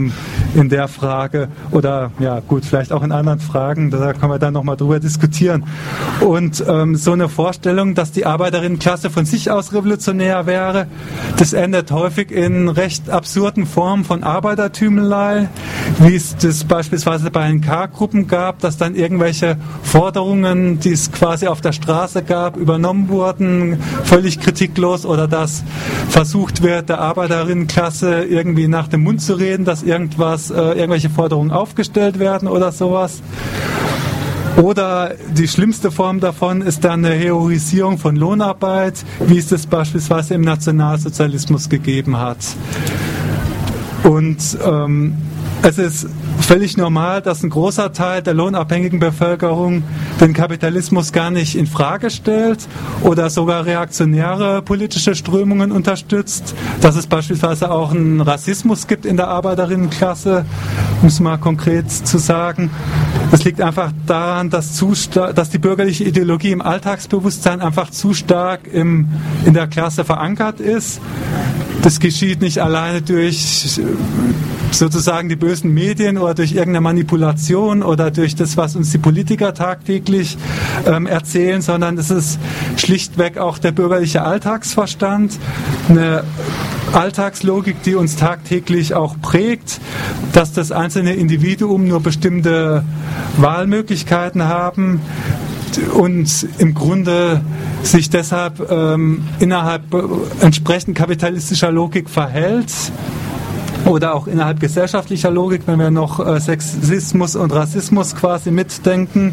in der Frage oder ja gut, vielleicht auch in anderen Fragen, da können wir dann nochmal drüber diskutieren. Und so eine Vorstellung, dass die Arbeiterinnenklasse von sich aus revolutionär wäre, das endet häufig in recht absurden Formen von Arbeitertümelei, wie es das beispielsweise bei den K-Gruppen gab, dass dann irgendwelche Forderungen, die es quasi auf der Straße gab, übernommen wurden, völlig kritiklos, oder dass versucht wird, der Arbeiterinnenklasse irgendwie nach dem Mund zu reden, dass irgendwelche Forderungen aufgestellt werden oder sowas. Oder die schlimmste Form davon ist dann eine Heroisierung von Lohnarbeit, wie es das beispielsweise im Nationalsozialismus gegeben hat. Und es ist völlig normal, dass ein großer Teil der lohnabhängigen Bevölkerung den Kapitalismus gar nicht in Frage stellt oder sogar reaktionäre politische Strömungen unterstützt. Dass es beispielsweise auch einen Rassismus gibt in der Arbeiterinnenklasse, um es mal konkret zu sagen. Das liegt einfach daran, dass die bürgerliche Ideologie im Alltagsbewusstsein einfach zu stark in der Klasse verankert ist. Das geschieht nicht alleine durch sozusagen die bösen Medien oder durch irgendeine Manipulation oder durch das, was uns die Politiker tagtäglich erzählen, sondern es ist schlichtweg auch der bürgerliche Alltagsverstand, eine Alltagslogik, die uns tagtäglich auch prägt, dass das einzelne Individuum nur bestimmte Wahlmöglichkeiten haben und im Grunde sich deshalb innerhalb entsprechend kapitalistischer Logik verhält oder auch innerhalb gesellschaftlicher Logik, wenn wir noch Sexismus und Rassismus quasi mitdenken.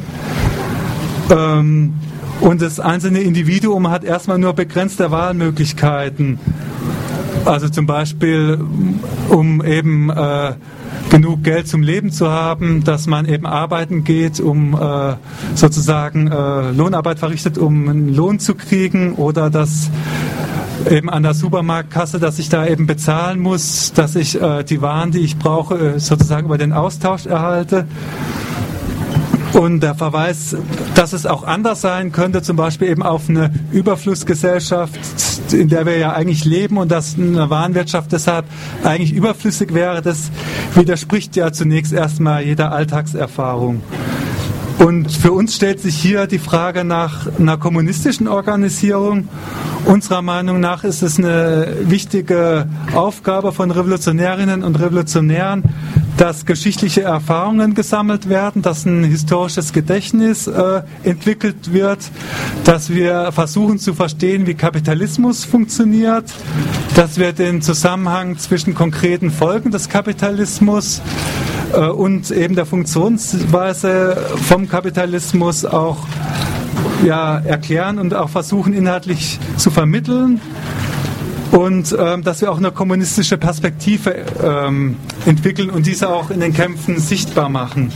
Und das einzelne Individuum hat erstmal nur begrenzte Wahlmöglichkeiten. Also zum Beispiel, um eben genug Geld zum Leben zu haben, dass man eben arbeiten geht, um sozusagen Lohnarbeit verrichtet, um einen Lohn zu kriegen, oder dass eben an der Supermarktkasse, dass ich da eben bezahlen muss, dass ich die Waren, die ich brauche, sozusagen über den Austausch erhalte. Und der Verweis, dass es auch anders sein könnte, zum Beispiel eben auf eine Überflussgesellschaft, in der wir ja eigentlich leben, und dass eine Warenwirtschaft deshalb eigentlich überflüssig wäre, das widerspricht ja zunächst erstmal jeder Alltagserfahrung. Und für uns stellt sich hier die Frage nach einer kommunistischen Organisierung. Unserer Meinung nach ist es eine wichtige Aufgabe von Revolutionärinnen und Revolutionären, dass geschichtliche Erfahrungen gesammelt werden, dass ein historisches Gedächtnis entwickelt wird, dass wir versuchen zu verstehen, wie Kapitalismus funktioniert, dass wir den Zusammenhang zwischen konkreten Folgen des Kapitalismus und eben der Funktionsweise vom Kapitalismus auch erklären und auch versuchen inhaltlich zu vermitteln. Und dass wir auch eine kommunistische Perspektive entwickeln und diese auch in den Kämpfen sichtbar machen.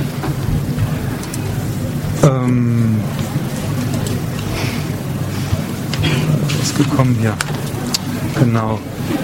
Ist gekommen hier. Genau.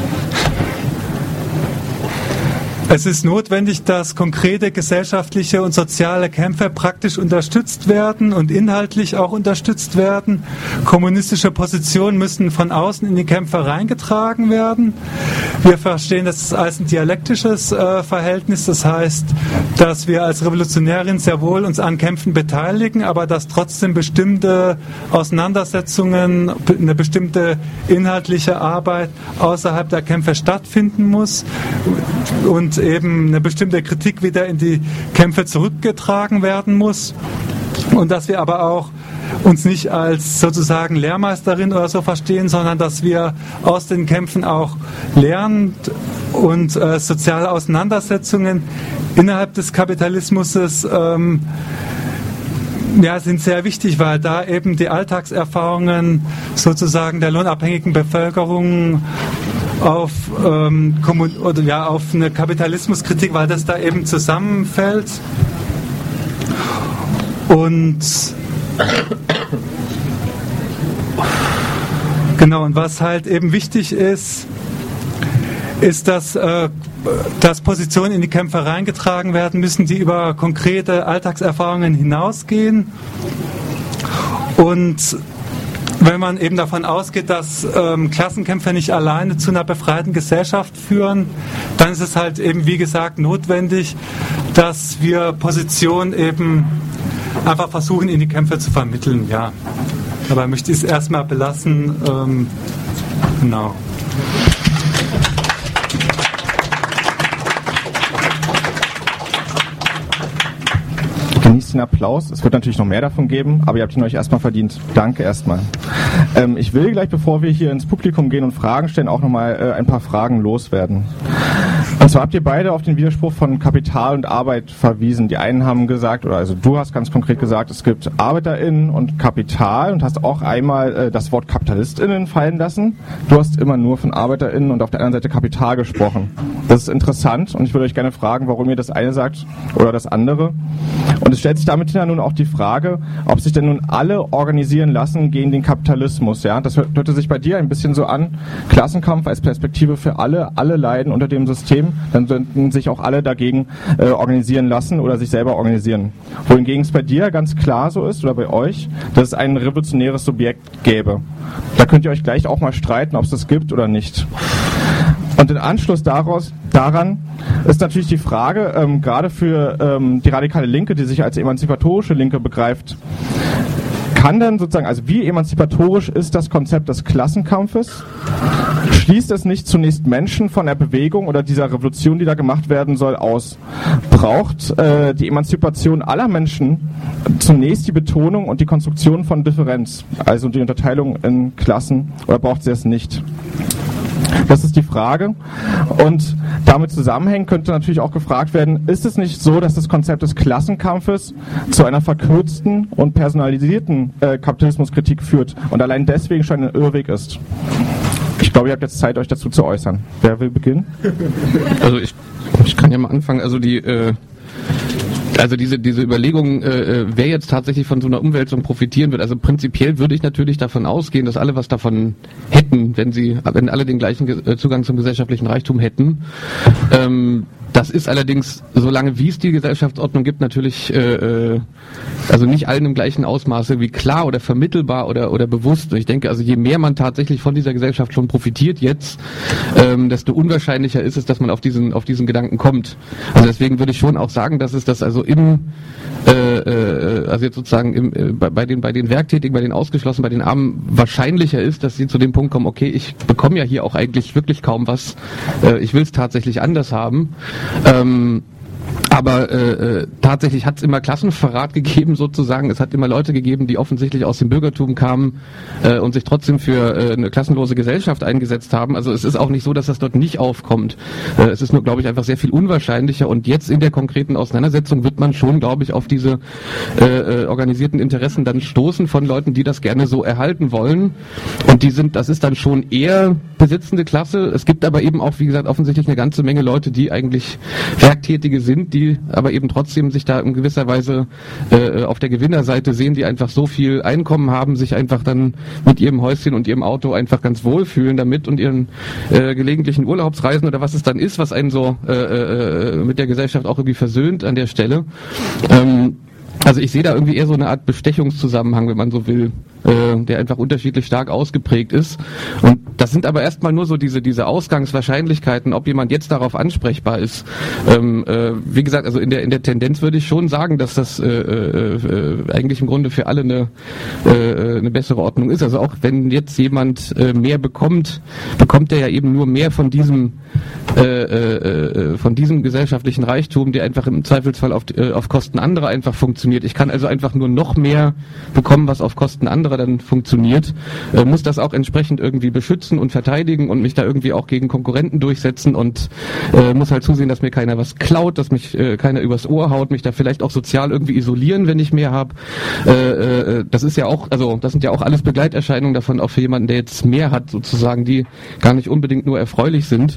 Es ist notwendig, dass konkrete gesellschaftliche und soziale Kämpfe praktisch unterstützt werden und inhaltlich auch unterstützt werden. Kommunistische Positionen müssen von außen in die Kämpfe reingetragen werden. Wir verstehen das als ein dialektisches Verhältnis. Das heißt, dass wir als Revolutionärin sehr wohl uns an Kämpfen beteiligen, aber dass trotzdem bestimmte Auseinandersetzungen, eine bestimmte inhaltliche Arbeit außerhalb der Kämpfe stattfinden muss und eben eine bestimmte Kritik wieder in die Kämpfe zurückgetragen werden muss, und dass wir aber auch uns nicht als sozusagen Lehrmeisterin oder so verstehen, sondern dass wir aus den Kämpfen auch lernen und soziale Auseinandersetzungen innerhalb des Kapitalismus sind sehr wichtig, weil da eben die Alltagserfahrungen sozusagen der lohnabhängigen Bevölkerung auf eine Kapitalismuskritik, weil das da eben zusammenfällt. Und genau, und was halt eben wichtig ist, dass Positionen in die Kämpfe reingetragen werden müssen, die über konkrete Alltagserfahrungen hinausgehen. Und wenn man eben davon ausgeht, dass Klassenkämpfe nicht alleine zu einer befreiten Gesellschaft führen, dann ist es halt eben, wie gesagt, notwendig, dass wir Positionen eben einfach versuchen, in die Kämpfe zu vermitteln. Ja. Aber möchte ich es erstmal belassen. Genau. Genießt den Applaus. Es wird natürlich noch mehr davon geben, aber ihr habt ihn euch erstmal verdient. Danke erstmal. Ich will gleich, bevor wir hier ins Publikum gehen und Fragen stellen, auch nochmal ein paar Fragen loswerden. Und zwar habt ihr beide auf den Widerspruch von Kapital und Arbeit verwiesen. Die einen haben gesagt, oder also du hast ganz konkret gesagt, es gibt ArbeiterInnen und Kapital und hast auch einmal das Wort KapitalistInnen fallen lassen. Du hast immer nur von ArbeiterInnen und auf der anderen Seite Kapital gesprochen. Das ist interessant und ich würde euch gerne fragen, warum ihr das eine sagt oder das andere. Und es stellt sich damit ja nun auch die Frage, ob sich denn nun alle organisieren lassen gegen den Kapitalismus. Ja? Das hörte sich bei dir ein bisschen so an, Klassenkampf als Perspektive für alle leiden unter dem System, dann sollten sich auch alle dagegen organisieren lassen oder sich selber organisieren. Wohingegen es bei dir ganz klar so ist, oder bei euch, dass es ein revolutionäres Subjekt gäbe. Da könnt ihr euch gleich auch mal streiten, ob es das gibt oder nicht. Und im Anschluss daran ist natürlich die Frage, gerade für die radikale Linke, die sich als emanzipatorische Linke begreift, kann dann sozusagen, also wie emanzipatorisch ist das Konzept des Klassenkampfes? Schließt es nicht zunächst Menschen von der Bewegung oder dieser Revolution, die da gemacht werden soll, aus? Braucht die Emanzipation aller Menschen zunächst die Betonung und die Konstruktion von Differenz, also die Unterteilung in Klassen, oder braucht sie es nicht? Das ist die Frage. Und damit zusammenhängend könnte natürlich auch gefragt werden, ist es nicht so, dass das Konzept des Klassenkampfes zu einer verkürzten und personalisierten Kapitalismuskritik führt und allein deswegen schon ein Irrweg ist? Ich glaube, ihr habt jetzt Zeit, euch dazu zu äußern. Wer will beginnen? Also ich kann ja mal anfangen. Also diese Überlegung, wer jetzt tatsächlich von so einer Umwälzung profitieren wird. Also prinzipiell würde ich natürlich davon ausgehen, dass alle was davon hätten, wenn alle den gleichen Zugang zum gesellschaftlichen Reichtum hätten. Das ist allerdings, solange wie es die Gesellschaftsordnung gibt, natürlich also nicht allen im gleichen Ausmaße wie klar oder vermittelbar oder bewusst. Und ich denke, also je mehr man tatsächlich von dieser Gesellschaft schon profitiert jetzt, desto unwahrscheinlicher ist es, dass man auf diesen Gedanken kommt. Also deswegen würde ich schon auch sagen, dass es das also also jetzt sozusagen bei den Werktätigen, bei den Ausgeschlossenen, bei den Armen wahrscheinlicher ist, dass sie zu dem Punkt kommen, okay, ich bekomme ja hier auch eigentlich wirklich kaum was, ich will es tatsächlich anders haben. Aber tatsächlich hat es immer Klassenverrat gegeben sozusagen. Es hat immer Leute gegeben, die offensichtlich aus dem Bürgertum kamen und sich trotzdem für eine klassenlose Gesellschaft eingesetzt haben. Also es ist auch nicht so, dass das dort nicht aufkommt. Es ist nur, glaube ich, einfach sehr viel unwahrscheinlicher. Und jetzt in der konkreten Auseinandersetzung wird man schon, glaube ich, auf diese organisierten Interessen dann stoßen von Leuten, die das gerne so erhalten wollen. Und das ist dann schon eher besitzende Klasse. Es gibt aber eben auch, wie gesagt, offensichtlich eine ganze Menge Leute, die eigentlich Werktätige sind, die aber eben trotzdem sich da in gewisser Weise auf der Gewinnerseite sehen, die einfach so viel Einkommen haben, sich einfach dann mit ihrem Häuschen und ihrem Auto einfach ganz wohlfühlen damit und ihren gelegentlichen Urlaubsreisen oder was es dann ist, was einen so mit der Gesellschaft auch irgendwie versöhnt an der Stelle. Also ich sehe da irgendwie eher so eine Art Bestechungszusammenhang, wenn man so will, der einfach unterschiedlich stark ausgeprägt ist. Und das sind aber erstmal nur so diese Ausgangswahrscheinlichkeiten, ob jemand jetzt darauf ansprechbar ist. Wie gesagt, also in der Tendenz würde ich schon sagen, dass das eigentlich im Grunde für alle eine bessere Ordnung ist. Also auch wenn jetzt jemand mehr bekommt er ja eben nur mehr von diesem gesellschaftlichen Reichtum, der einfach im Zweifelsfall auf Kosten anderer einfach funktioniert. Ich kann also einfach nur noch mehr bekommen, was auf Kosten anderer dann funktioniert, muss das auch entsprechend irgendwie beschützen und verteidigen und mich da irgendwie auch gegen Konkurrenten durchsetzen und muss halt zusehen, dass mir keiner was klaut, dass mich keiner übers Ohr haut, mich da vielleicht auch sozial irgendwie isolieren, wenn ich mehr habe. Das ist ja auch, also das sind ja auch alles Begleiterscheinungen davon, auch für jemanden, der jetzt mehr hat, sozusagen, die gar nicht unbedingt nur erfreulich sind.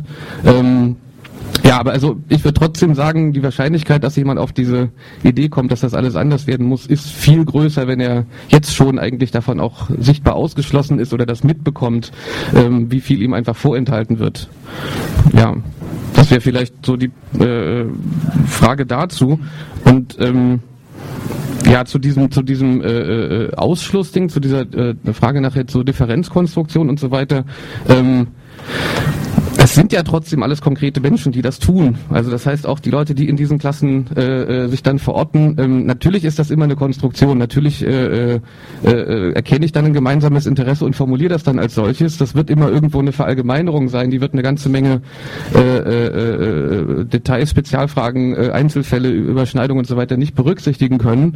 Ja, aber also ich würde trotzdem sagen, die Wahrscheinlichkeit, dass jemand auf diese Idee kommt, dass das alles anders werden muss, ist viel größer, wenn er jetzt schon eigentlich davon auch sichtbar ausgeschlossen ist oder das mitbekommt, wie viel ihm einfach vorenthalten wird. Ja, das wäre vielleicht so die Frage dazu. Und Ja, zu diesem Ausschlussding, zu dieser Frage nachher zur Differenzkonstruktion und so weiter. Es sind ja trotzdem alles konkrete Menschen, die das tun. Also das heißt auch die Leute, die in diesen Klassen sich dann verorten. Natürlich ist das immer eine Konstruktion. Natürlich erkenne ich dann ein gemeinsames Interesse und formuliere das dann als solches. Das wird immer irgendwo eine Verallgemeinerung sein. Die wird eine ganze Menge Details, Spezialfragen, Einzelfälle, Überschneidungen und so weiter nicht berücksichtigen können.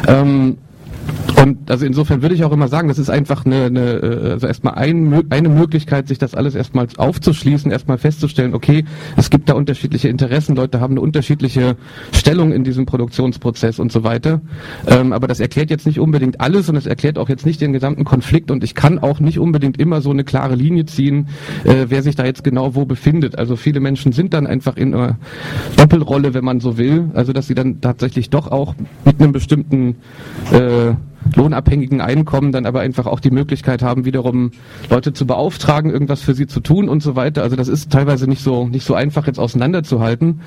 Und also insofern würde ich auch immer sagen, das ist einfach also erstmal eine Möglichkeit, sich das alles erstmal aufzuschließen, erstmal festzustellen, okay, es gibt da unterschiedliche Interessen, Leute haben eine unterschiedliche Stellung in diesem Produktionsprozess und so weiter. Aber das erklärt jetzt nicht unbedingt alles und es erklärt auch jetzt nicht den gesamten Konflikt und ich kann auch nicht unbedingt immer so eine klare Linie ziehen, wer sich da jetzt genau wo befindet. Also viele Menschen sind dann einfach in einer Doppelrolle, wenn man so will, also dass sie dann tatsächlich doch auch mit einem bestimmten lohnabhängigen Einkommen dann aber einfach auch die Möglichkeit haben, wiederum Leute zu beauftragen, irgendwas für sie zu tun und so weiter. Also das ist teilweise nicht so einfach jetzt auseinanderzuhalten.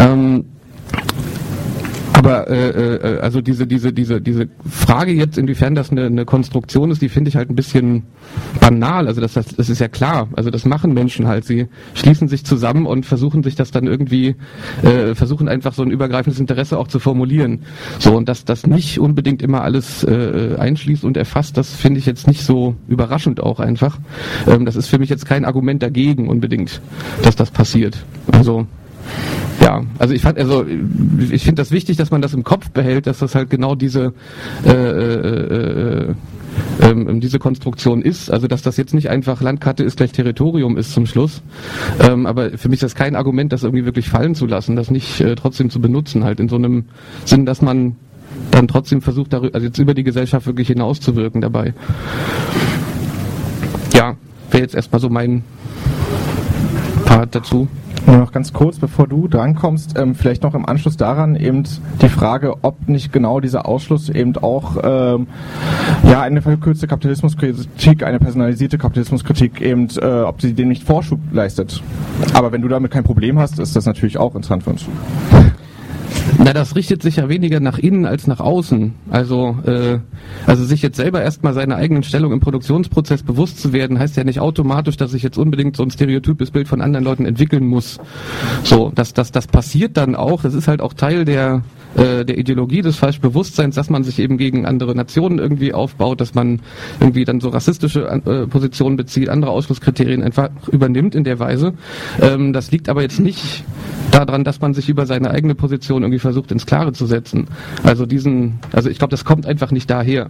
Aber also diese Frage jetzt, inwiefern das eine Konstruktion ist, die finde ich halt ein bisschen banal. Also das ist ja klar. Also das machen Menschen halt. Sie schließen sich zusammen und versuchen sich das dann irgendwie, versuchen einfach so ein übergreifendes Interesse auch zu formulieren. So, und dass das nicht unbedingt immer alles einschließt und erfasst, das finde ich jetzt nicht so überraschend auch einfach. Das ist für mich jetzt kein Argument dagegen unbedingt, dass das passiert. Also ja, also ich finde das wichtig, dass man das im Kopf behält, dass das halt genau diese Konstruktion ist, also dass das jetzt nicht einfach Landkarte ist gleich Territorium ist zum Schluss, aber für mich ist das kein Argument, das irgendwie wirklich fallen zu lassen, das nicht trotzdem zu benutzen, halt in so einem Sinn, dass man dann trotzdem versucht, also jetzt über die Gesellschaft wirklich hinauszuwirken dabei. Ja, wäre jetzt erstmal so mein Part dazu. Nur noch ganz kurz, bevor du drankommst, vielleicht noch im Anschluss daran eben die Frage, ob nicht genau dieser Ausschluss eben auch eine verkürzte Kapitalismuskritik, eine personalisierte Kapitalismuskritik eben, ob sie dem nicht Vorschub leistet. Aber wenn du damit kein Problem hast, ist das natürlich auch interessant für uns. Na, das richtet sich ja weniger nach innen als nach außen. Also sich jetzt selber erstmal seiner eigenen Stellung im Produktionsprozess bewusst zu werden, heißt ja nicht automatisch, dass ich jetzt unbedingt so ein stereotypes Bild von anderen Leuten entwickeln muss. So, das passiert dann auch. Das ist halt auch Teil der Ideologie des falschen Bewusstseins, dass man sich eben gegen andere Nationen irgendwie aufbaut, dass man irgendwie dann so rassistische Positionen bezieht, andere Ausschlusskriterien einfach übernimmt in der Weise. Das liegt aber jetzt nicht daran, dass man sich über seine eigene Position irgendwie versucht ins Klare zu setzen. Also ich glaube, das kommt einfach nicht daher.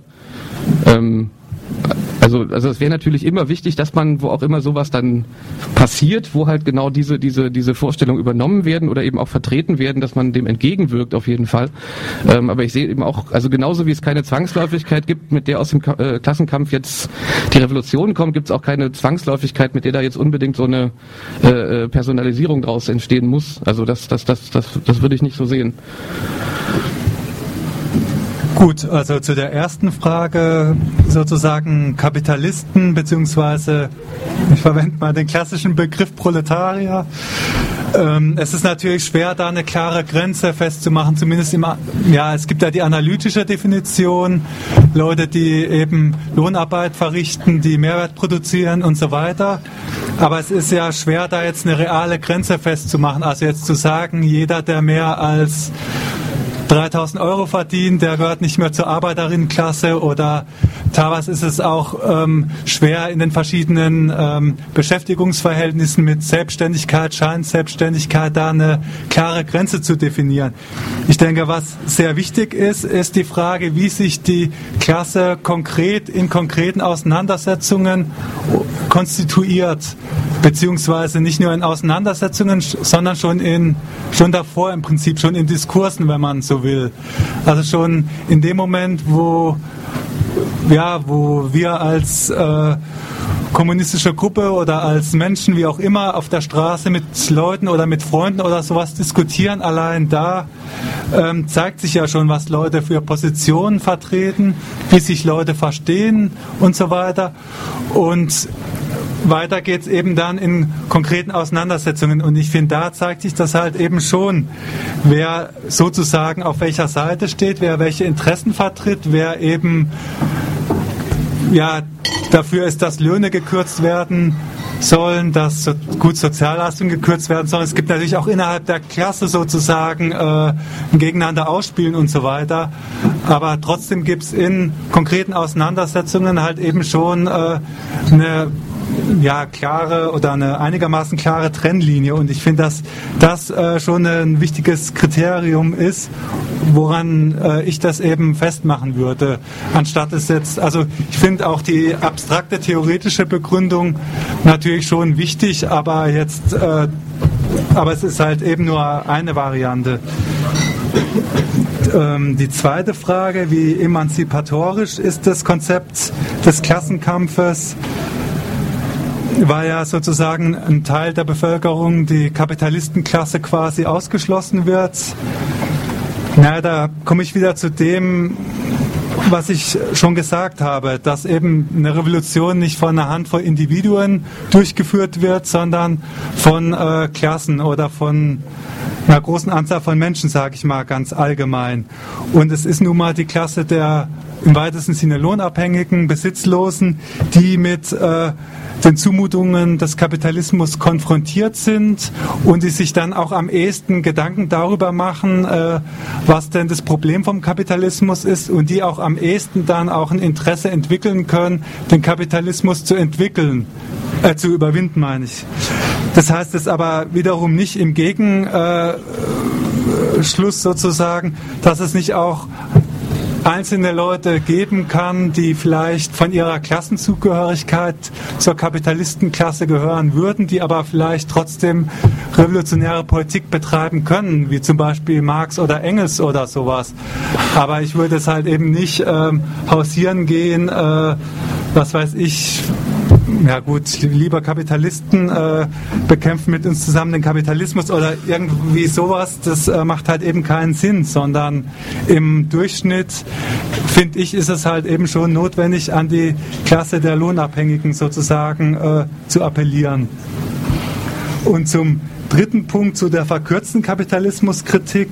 Also es wäre natürlich immer wichtig, dass man, wo auch immer sowas dann passiert, wo halt genau diese Vorstellungen übernommen werden oder eben auch vertreten werden, dass man dem entgegenwirkt auf jeden Fall. Aber ich sehe eben auch, also genauso wie es keine Zwangsläufigkeit gibt, mit der aus dem Klassenkampf jetzt die Revolution kommt, gibt es auch keine Zwangsläufigkeit, mit der da jetzt unbedingt so eine Personalisierung draus entstehen muss. Also das würde ich nicht so sehen. Gut, also zu der ersten Frage sozusagen Kapitalisten, beziehungsweise ich verwende mal den klassischen Begriff Proletarier. Es ist natürlich schwer, da eine klare Grenze festzumachen, zumindest es gibt ja die analytische Definition, Leute, die eben Lohnarbeit verrichten, die Mehrwert produzieren und so weiter. Aber es ist ja schwer, da jetzt eine reale Grenze festzumachen. Also jetzt zu sagen, jeder, der mehr als 3.000 Euro verdient, der gehört nicht mehr zur Arbeiterinnenklasse, oder teilweise ist es auch schwer in den verschiedenen Beschäftigungsverhältnissen mit Selbstständigkeit, Scheinselbstständigkeit da eine klare Grenze zu definieren. Ich denke, was sehr wichtig ist die Frage, wie sich die Klasse konkret in konkreten Auseinandersetzungen konstituiert, beziehungsweise nicht nur in Auseinandersetzungen, sondern schon davor im Prinzip, schon in Diskursen, wenn man so will. Also schon in dem Moment, wo wir als kommunistische Gruppe oder als Menschen, wie auch immer, auf der Straße mit Leuten oder mit Freunden oder sowas diskutieren, allein da zeigt sich ja schon, was Leute für Positionen vertreten, wie sich Leute verstehen und so weiter. Und weiter geht es eben dann in konkreten Auseinandersetzungen. Und ich finde, da zeigt sich das halt eben schon, wer sozusagen auf welcher Seite steht, wer welche Interessen vertritt, wer eben dafür ist, dass Löhne gekürzt werden sollen, dass Sozialleistungen gekürzt werden sollen. Es gibt natürlich auch innerhalb der Klasse sozusagen ein Gegeneinander ausspielen und so weiter. Aber trotzdem gibt es in konkreten Auseinandersetzungen halt eben schon eine klare oder eine einigermaßen klare Trennlinie. Und ich finde, dass das schon ein wichtiges Kriterium ist, woran ich das eben festmachen würde, anstatt es jetzt, also ich finde auch die abstrakte theoretische Begründung natürlich schon wichtig, aber es ist halt eben nur eine Variante. Die zweite Frage, wie emanzipatorisch ist das Konzept des Klassenkampfes? War ja sozusagen ein Teil der Bevölkerung, die Kapitalistenklasse quasi ausgeschlossen wird. Da komme ich wieder zu dem, was ich schon gesagt habe, dass eben eine Revolution nicht von einer Handvoll Individuen durchgeführt wird, sondern von Klassen oder von einer großen Anzahl von Menschen, sage ich mal ganz allgemein. Und es ist nun mal die Klasse der im weitesten Sinne lohnabhängigen, Besitzlosen, die mit den Zumutungen des Kapitalismus konfrontiert sind und die sich dann auch am ehesten Gedanken darüber machen, was denn das Problem vom Kapitalismus ist und die auch am ehesten dann auch ein Interesse entwickeln können, den Kapitalismus zu überwinden, meine ich. Das heißt es aber wiederum nicht im Gegenschluss sozusagen, dass es nicht auch einzelne Leute geben kann, die vielleicht von ihrer Klassenzugehörigkeit zur Kapitalistenklasse gehören würden, die aber vielleicht trotzdem revolutionäre Politik betreiben können, wie zum Beispiel Marx oder Engels oder sowas. Aber ich würde es halt eben nicht hausieren gehen, was weiß ich, ja gut, lieber Kapitalisten bekämpfen mit uns zusammen den Kapitalismus oder irgendwie sowas, das macht halt eben keinen Sinn, sondern im Durchschnitt, finde ich, ist es halt eben schon notwendig, an die Klasse der Lohnabhängigen sozusagen zu appellieren. Und zum dritten Punkt, zu der verkürzten Kapitalismuskritik.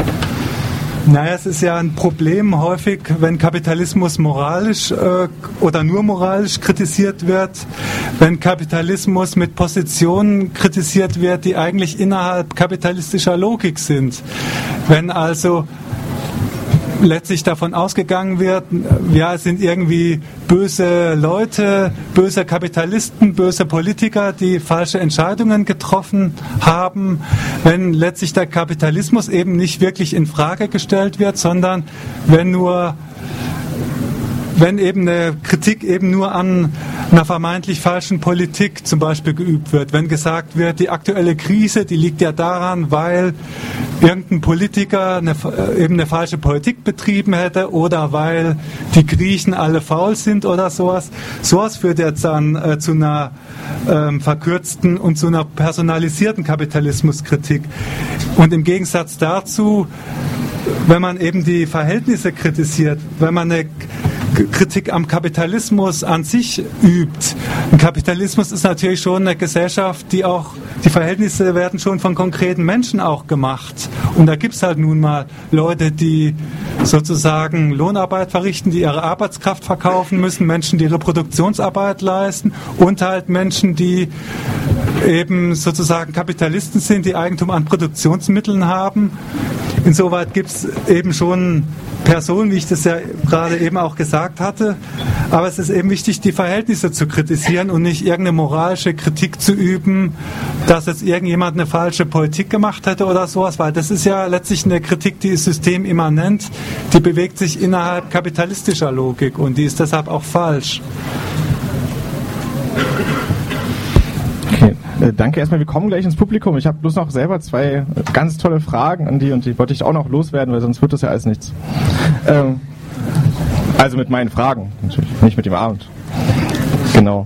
Es ist ja ein Problem häufig, wenn Kapitalismus moralisch oder nur moralisch kritisiert wird, wenn Kapitalismus mit Positionen kritisiert wird, die eigentlich innerhalb kapitalistischer Logik sind. Wenn also letztlich davon ausgegangen wird, es sind irgendwie böse Leute, böse Kapitalisten, böse Politiker, die falsche Entscheidungen getroffen haben, wenn letztlich der Kapitalismus eben nicht wirklich in Frage gestellt wird, sondern wenn eben eine Kritik eben nur an einer vermeintlich falschen Politik zum Beispiel geübt wird. Wenn gesagt wird, die aktuelle Krise, die liegt ja daran, weil irgendein Politiker eben eine falsche Politik betrieben hätte oder weil die Griechen alle faul sind oder sowas. Sowas führt jetzt dann zu einer verkürzten und zu einer personalisierten Kapitalismuskritik. Und im Gegensatz dazu, wenn man eben die Verhältnisse kritisiert, wenn man eine Kritik am Kapitalismus an sich übt. Ein Kapitalismus ist natürlich schon eine Gesellschaft, die Verhältnisse werden schon von konkreten Menschen auch gemacht. Und da gibt es halt nun mal Leute, die sozusagen Lohnarbeit verrichten, die ihre Arbeitskraft verkaufen müssen, Menschen, die Reproduktionsarbeit leisten und halt Menschen, die eben sozusagen Kapitalisten sind, die Eigentum an Produktionsmitteln haben. Insoweit gibt es eben schon Personen, wie ich das ja gerade eben auch gesagt hatte. Aber es ist eben wichtig, die Verhältnisse zu kritisieren und nicht irgendeine moralische Kritik zu üben, dass jetzt irgendjemand eine falsche Politik gemacht hätte oder sowas, weil das ist ja letztlich eine Kritik, die ist systemimmanent, die bewegt sich innerhalb kapitalistischer Logik und die ist deshalb auch falsch. Okay, danke erstmal. Wir kommen gleich ins Publikum. Ich habe bloß noch selber 2 ganz tolle Fragen an die und die wollte ich auch noch loswerden, weil sonst wird das ja alles nichts. Also mit meinen Fragen, natürlich, nicht mit dem Abend. Genau.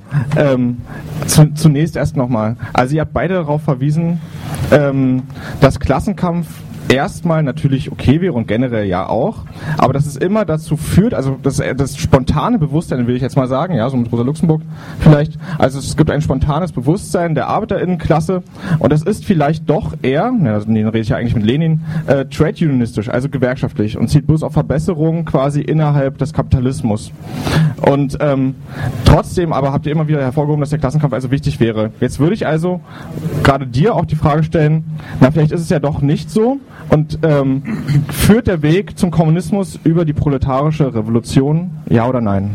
Zunächst erst nochmal. Also ihr habt beide darauf verwiesen, dass Klassenkampf erstmal natürlich okay wäre und generell ja auch, aber dass es immer dazu führt, also das spontane Bewusstsein, will ich jetzt mal sagen, ja, so mit Rosa Luxemburg vielleicht, also es gibt ein spontanes Bewusstsein der ArbeiterInnenklasse und das ist vielleicht doch eher, den rede ich ja eigentlich mit Lenin, trade unionistisch, also gewerkschaftlich und zieht bloß auf Verbesserungen quasi innerhalb des Kapitalismus. Und trotzdem aber habt ihr immer wieder hervorgehoben, dass der Klassenkampf also wichtig wäre. Jetzt würde ich also gerade dir auch die Frage stellen, na vielleicht ist es ja doch nicht so und führt der Weg zum Kommunismus über die proletarische Revolution, ja oder nein?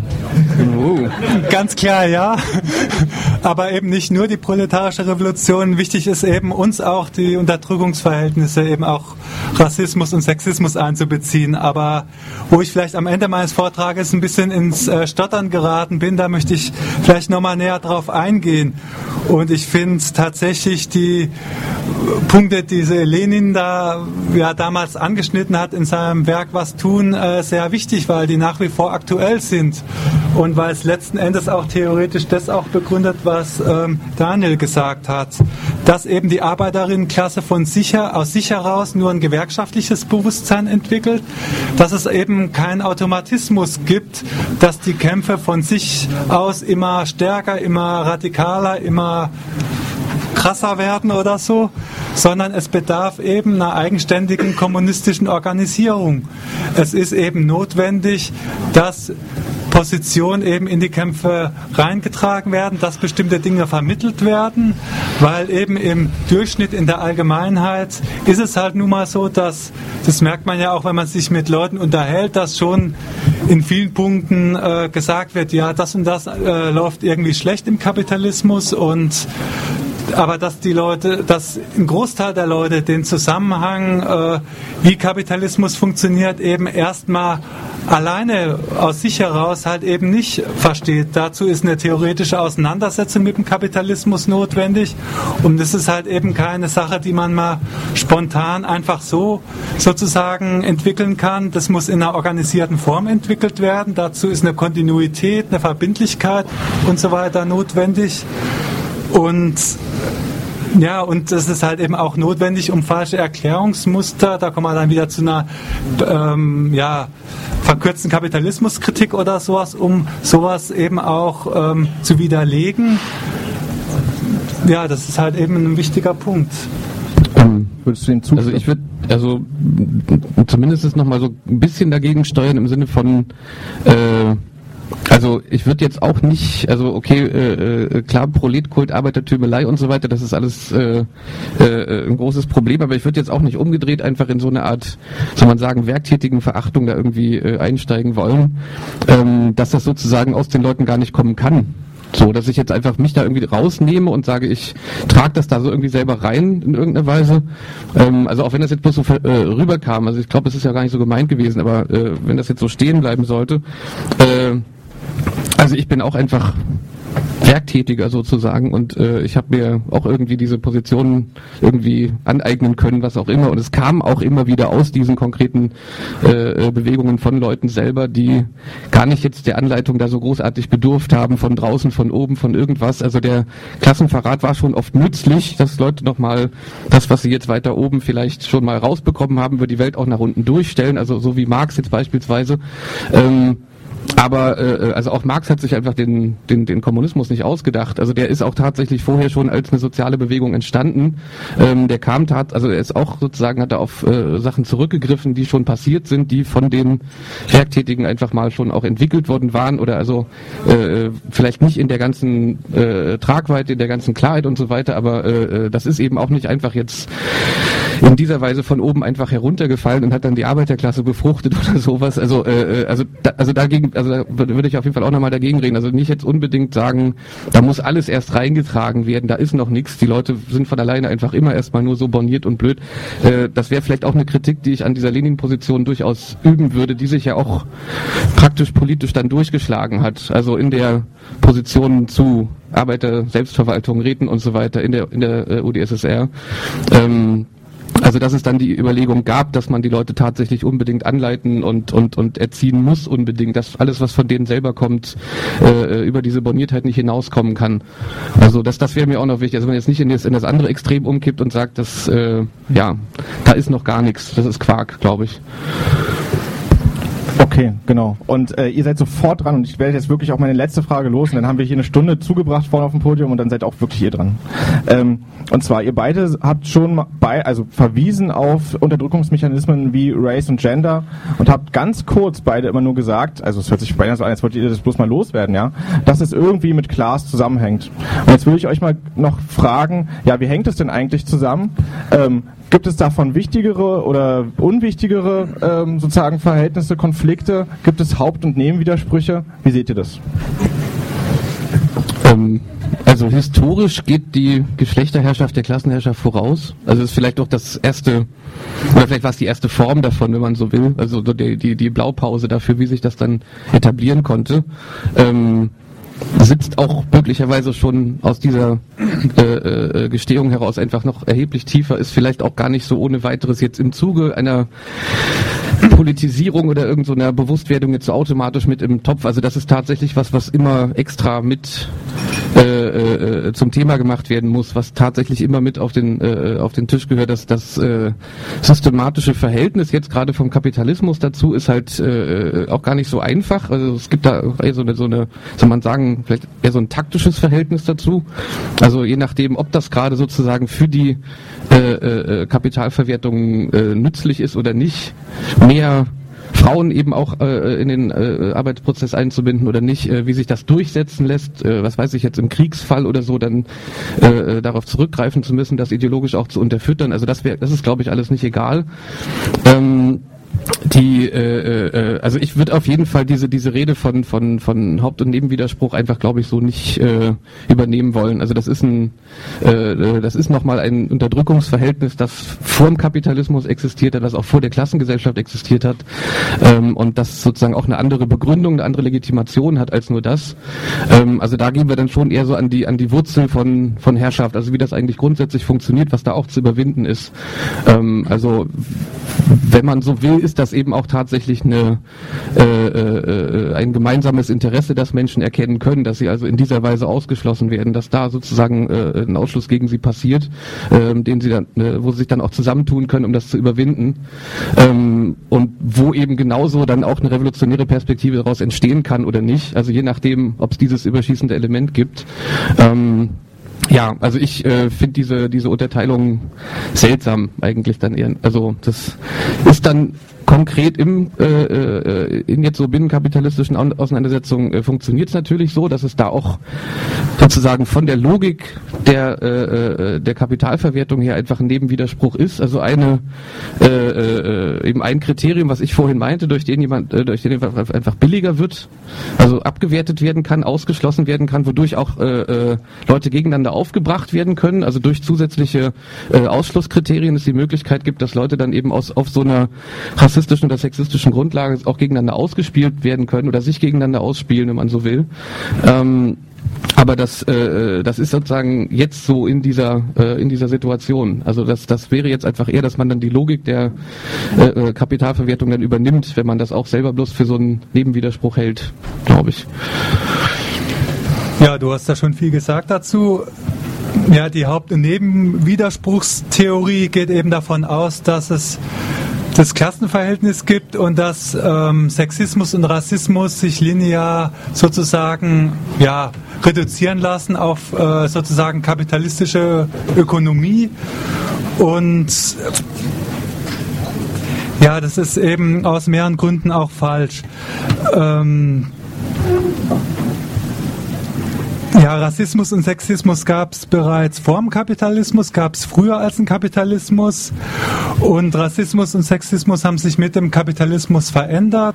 Ganz klar ja, aber eben nicht nur die proletarische Revolution, wichtig ist eben uns auch die Unterdrückungsverhältnisse, eben auch Rassismus und Sexismus einzubeziehen, aber wo ich vielleicht am Ende meines Vortrages ein bisschen ins Stottern geraten bin, da möchte ich vielleicht nochmal näher drauf eingehen und ich finde tatsächlich die Punkte, die Lenin da ja damals angeschnitten hat in seinem Werk Was tun, sehr wichtig, weil die nach wie vor aktuell sind und weil es letzten Endes auch theoretisch das auch begründet, was Daniel gesagt hat, dass eben die Arbeiterinnenklasse aus sich heraus nur ein gewerkschaftliches Bewusstsein entwickelt, dass es eben keinen Automatismus gibt, dass die Kämpfe von sich aus immer stärker, immer radikaler, immer krasser werden oder so, sondern es bedarf eben einer eigenständigen kommunistischen Organisierung. Es ist eben notwendig, dass Positionen eben in die Kämpfe reingetragen werden, dass bestimmte Dinge vermittelt werden, weil eben im Durchschnitt in der Allgemeinheit ist es halt nun mal so, dass, das merkt man ja auch, wenn man sich mit Leuten unterhält, dass schon in vielen Punkten gesagt wird, ja, das und das läuft irgendwie schlecht im Kapitalismus und aber dass ein Großteil der Leute den Zusammenhang, wie Kapitalismus funktioniert, eben erstmal alleine aus sich heraus halt eben nicht versteht. Dazu ist eine theoretische Auseinandersetzung mit dem Kapitalismus notwendig und das ist halt eben keine Sache, die man mal spontan einfach so sozusagen entwickeln kann. Das muss in einer organisierten Form entwickelt werden. Dazu ist eine Kontinuität, eine Verbindlichkeit und so weiter notwendig. Und ja, und das ist halt eben auch notwendig, um falsche Erklärungsmuster, da kommen wir dann wieder zu einer verkürzten Kapitalismuskritik oder sowas, um sowas eben auch zu widerlegen. Ja, das ist halt eben ein wichtiger Punkt. Würdest du ihm zustimmen? Also ich würde zumindest noch mal so ein bisschen dagegen steuern im Sinne von also ich würde jetzt auch nicht, also okay, klar, Proletkult, Arbeitertümelei und so weiter, das ist alles ein großes Problem, aber ich würde jetzt auch nicht umgedreht einfach in so eine Art, soll man sagen, werktätigen Verachtung da irgendwie einsteigen wollen, dass das sozusagen aus den Leuten gar nicht kommen kann. So, dass ich jetzt einfach mich da irgendwie rausnehme und sage, ich trage das da so irgendwie selber rein in irgendeiner Weise. Also auch wenn das jetzt bloß so rüberkam, also ich glaube, es ist ja gar nicht so gemeint gewesen, aber wenn das jetzt so stehen bleiben sollte, also ich bin auch einfach Werktätiger sozusagen und ich habe mir auch irgendwie diese Positionen irgendwie aneignen können, was auch immer, und es kam auch immer wieder aus diesen konkreten Bewegungen von Leuten selber, die gar nicht jetzt der Anleitung da so großartig bedurft haben, von draußen, von oben, von irgendwas. Also der Klassenverrat war schon oft nützlich, dass Leute nochmal das, was sie jetzt weiter oben vielleicht schon mal rausbekommen haben, über die Welt auch nach unten durchstellen, also so wie Marx jetzt beispielsweise. Aber also auch Marx hat sich einfach den Kommunismus nicht ausgedacht. Also der ist auch tatsächlich vorher schon als eine soziale Bewegung entstanden. Der also er ist auch sozusagen, hat er auf Sachen zurückgegriffen, die schon passiert sind, die von den Werktätigen einfach mal schon auch entwickelt worden waren oder also vielleicht nicht in der ganzen Tragweite, in der ganzen Klarheit und so weiter, aber das ist eben auch nicht einfach jetzt in dieser Weise von oben einfach heruntergefallen und hat dann die Arbeiterklasse befruchtet oder sowas. Also dagegen, also da würde ich auf jeden Fall auch nochmal dagegen reden. Also nicht jetzt unbedingt sagen, da muss alles erst reingetragen werden, da ist noch nichts. Die Leute sind von alleine einfach immer erstmal nur so borniert und blöd. Das wäre vielleicht auch eine Kritik, die ich an dieser Lenin-Position durchaus üben würde, die sich ja auch praktisch politisch dann durchgeschlagen hat. Also in der Position zu Arbeiter, Selbstverwaltung, Räten und so weiter in der UdSSR. Also dass es dann die Überlegung gab, dass man die Leute tatsächlich unbedingt anleiten und erziehen muss unbedingt, dass alles, was von denen selber kommt, über diese Borniertheit nicht hinauskommen kann. Also das wäre mir auch noch wichtig, dass man jetzt nicht in das andere Extrem umkippt und sagt, dass da ist noch gar nichts, das ist Quark, glaube ich. Okay, genau. Und ihr seid sofort dran und ich werde jetzt wirklich auch meine letzte Frage los und dann haben wir hier eine Stunde zugebracht vorne auf dem Podium und dann seid auch wirklich ihr dran. Und zwar, ihr beide habt schon verwiesen auf Unterdrückungsmechanismen wie Race und Gender und habt ganz kurz beide immer nur gesagt, also es hört sich beinahe so an, als wolltet ihr das bloß mal loswerden, ja, dass es irgendwie mit Class zusammenhängt. Und jetzt will ich euch mal noch fragen, ja, wie hängt es denn eigentlich zusammen? Gibt es davon wichtigere oder unwichtigere sozusagen Verhältnisse, Konflikte? Gibt es Haupt- und Nebenwidersprüche? Wie seht ihr das? Also historisch geht die Geschlechterherrschaft der Klassenherrschaft voraus. Also ist vielleicht auch das erste, oder vielleicht war es die erste Form davon, wenn man so will. Also die Blaupause dafür, wie sich das dann etablieren konnte. Sitzt auch möglicherweise schon aus dieser Gestehung heraus einfach noch erheblich tiefer, ist vielleicht auch gar nicht so ohne weiteres jetzt im Zuge einer Politisierung oder irgend so einer Bewusstwerdung jetzt so automatisch mit im Topf. Also das ist tatsächlich was immer extra mit zum Thema gemacht werden muss, was tatsächlich immer mit auf den Tisch gehört. Das systematische Verhältnis jetzt gerade vom Kapitalismus dazu ist halt auch gar nicht so einfach. Also es gibt da eher so eine, soll man sagen, vielleicht eher so ein taktisches Verhältnis dazu. Also je nachdem, ob das gerade sozusagen für die Kapitalverwertung nützlich ist oder nicht, mehr Frauen eben auch in den Arbeitsprozess einzubinden oder nicht, wie sich das durchsetzen lässt, was weiß ich jetzt im Kriegsfall oder so, dann darauf zurückgreifen zu müssen, das ideologisch auch zu unterfüttern. Also das ist, glaube ich, alles nicht egal. Also ich würde auf jeden Fall diese Rede von Haupt- und Nebenwiderspruch einfach, glaube ich, so nicht übernehmen wollen. Also das ist nochmal ein Unterdrückungsverhältnis, das vor dem Kapitalismus existiert hat, das auch vor der Klassengesellschaft existiert hat und das sozusagen auch eine andere Begründung, eine andere Legitimation hat als nur das. Also da gehen wir dann schon eher so an die Wurzel von Herrschaft, also wie das eigentlich grundsätzlich funktioniert, was da auch zu überwinden ist. Also wenn man so will, ist das eben auch tatsächlich ein gemeinsames Interesse, das Menschen erkennen können, dass sie also in dieser Weise ausgeschlossen werden, dass da sozusagen ein Ausschluss gegen sie passiert, den sie dann, wo sie sich dann auch zusammentun können, um das zu überwinden, und wo eben genauso dann auch eine revolutionäre Perspektive daraus entstehen kann oder nicht, also je nachdem, ob es dieses überschießende Element gibt. Ja, also ich finde diese Unterteilung seltsam eigentlich dann eher. Also das ist dann konkret in jetzt so binnenkapitalistischen Auseinandersetzungen funktioniert es natürlich so, dass es da auch sozusagen von der Logik der Kapitalverwertung her einfach ein Nebenwiderspruch ist. Also eben ein Kriterium, was ich vorhin meinte, durch den einfach billiger wird, also abgewertet werden kann, ausgeschlossen werden kann, wodurch auch Leute gegeneinander aufgebracht werden können. Also durch zusätzliche Ausschlusskriterien es die Möglichkeit gibt, dass Leute dann eben auf so einer rassistischen oder sexistischen Grundlage auch gegeneinander ausgespielt werden können oder sich gegeneinander ausspielen, wenn man so will. Aber das ist sozusagen jetzt so in dieser Situation. Also das wäre jetzt einfach eher, dass man dann die Logik der Kapitalverwertung dann übernimmt, wenn man das auch selber bloß für so einen Nebenwiderspruch hält, glaube ich. Ja, du hast da schon viel gesagt dazu. Ja, die Haupt- und Nebenwiderspruchstheorie geht eben davon aus, dass es das Klassenverhältnis gibt und dass Sexismus und Rassismus sich linear sozusagen reduzieren lassen auf sozusagen kapitalistische Ökonomie. Und ja, das ist eben aus mehreren Gründen auch falsch. Ja, Rassismus und Sexismus gab es bereits vor dem Kapitalismus, gab es früher als den Kapitalismus, und Rassismus und Sexismus haben sich mit dem Kapitalismus verändert,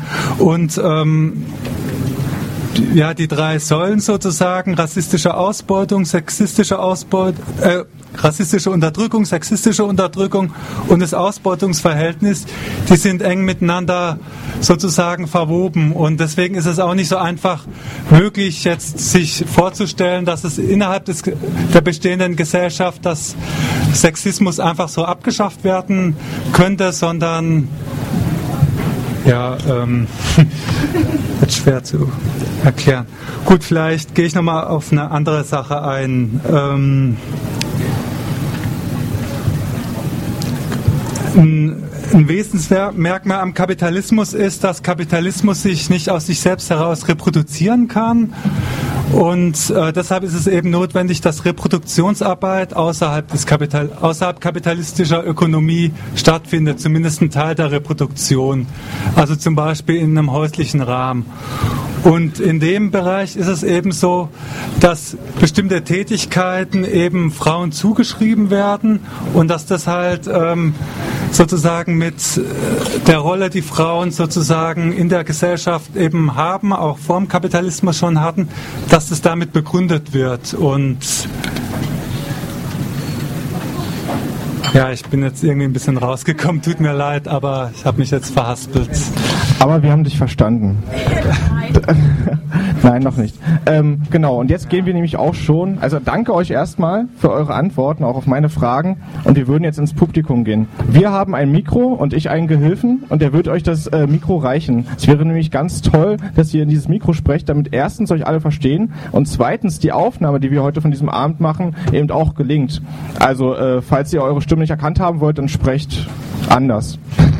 die drei Säulen sozusagen, rassistische Ausbeutung, rassistische Unterdrückung, sexistische Unterdrückung und das Ausbeutungsverhältnis, die sind eng miteinander sozusagen verwoben, und deswegen ist es auch nicht so einfach möglich, jetzt sich vorzustellen, dass es innerhalb der bestehenden Gesellschaft, dass Sexismus einfach so abgeschafft werden könnte, sondern wird schwer zu erklären. Gut, vielleicht gehe ich nochmal auf eine andere Sache ein. Ein Wesensmerkmal am Kapitalismus ist, dass Kapitalismus sich nicht aus sich selbst heraus reproduzieren kann. Und deshalb ist es eben notwendig, dass Reproduktionsarbeit außerhalb kapitalistischer Ökonomie stattfindet, zumindest ein Teil der Reproduktion, also zum Beispiel in einem häuslichen Rahmen. Und in dem Bereich ist es eben so, dass bestimmte Tätigkeiten eben Frauen zugeschrieben werden und dass das halt sozusagen mit der Rolle, die Frauen sozusagen in der Gesellschaft eben haben, auch vor dem Kapitalismus schon hatten, dass es damit begründet wird. Und ja, ich bin jetzt irgendwie ein bisschen rausgekommen, tut mir leid, aber ich habe mich jetzt verhaspelt. Aber wir haben dich verstanden. Nein, noch nicht. Genau, und jetzt gehen wir nämlich auch schon, also danke euch erstmal für eure Antworten, auch auf meine Fragen, und wir würden jetzt ins Publikum gehen. Wir haben ein Mikro und ich einen Gehilfen und der wird euch das Mikro reichen. Es wäre nämlich ganz toll, dass ihr in dieses Mikro sprecht, damit erstens euch alle verstehen und zweitens die Aufnahme, die wir heute von diesem Abend machen, eben auch gelingt. Also, falls ihr eure Stimme nicht erkannt haben wollt, dann sprecht anders.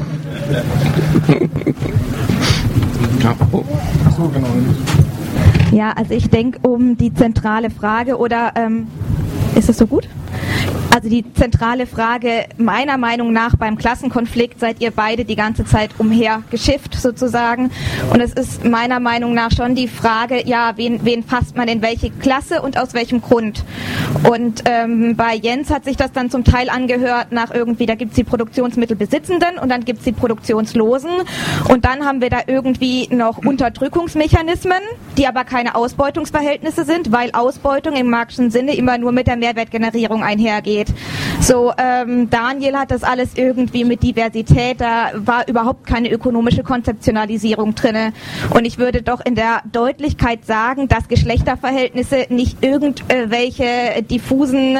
Ach so, genau. Ja, also ich denke, um die zentrale Frage oder ist das so gut? Also die zentrale Frage meiner Meinung nach beim Klassenkonflikt seid ihr beide die ganze Zeit umhergeschifft sozusagen. Und es ist meiner Meinung nach schon die Frage, ja, wen fasst man in welche Klasse und aus welchem Grund? Und bei Jens hat sich das dann zum Teil angehört nach irgendwie, da gibt es die Produktionsmittelbesitzenden und dann gibt es die Produktionslosen. Und dann haben wir da irgendwie noch Unterdrückungsmechanismen, die aber keine Ausbeutungsverhältnisse sind, weil Ausbeutung im marxischen Sinne immer nur mit der Mehrwertgenerierung einhergeht. So, Daniel hat das alles irgendwie mit Diversität, da war überhaupt keine ökonomische Konzeptionalisierung drinne. Und ich würde doch in der Deutlichkeit sagen, dass Geschlechterverhältnisse nicht irgendwelche diffusen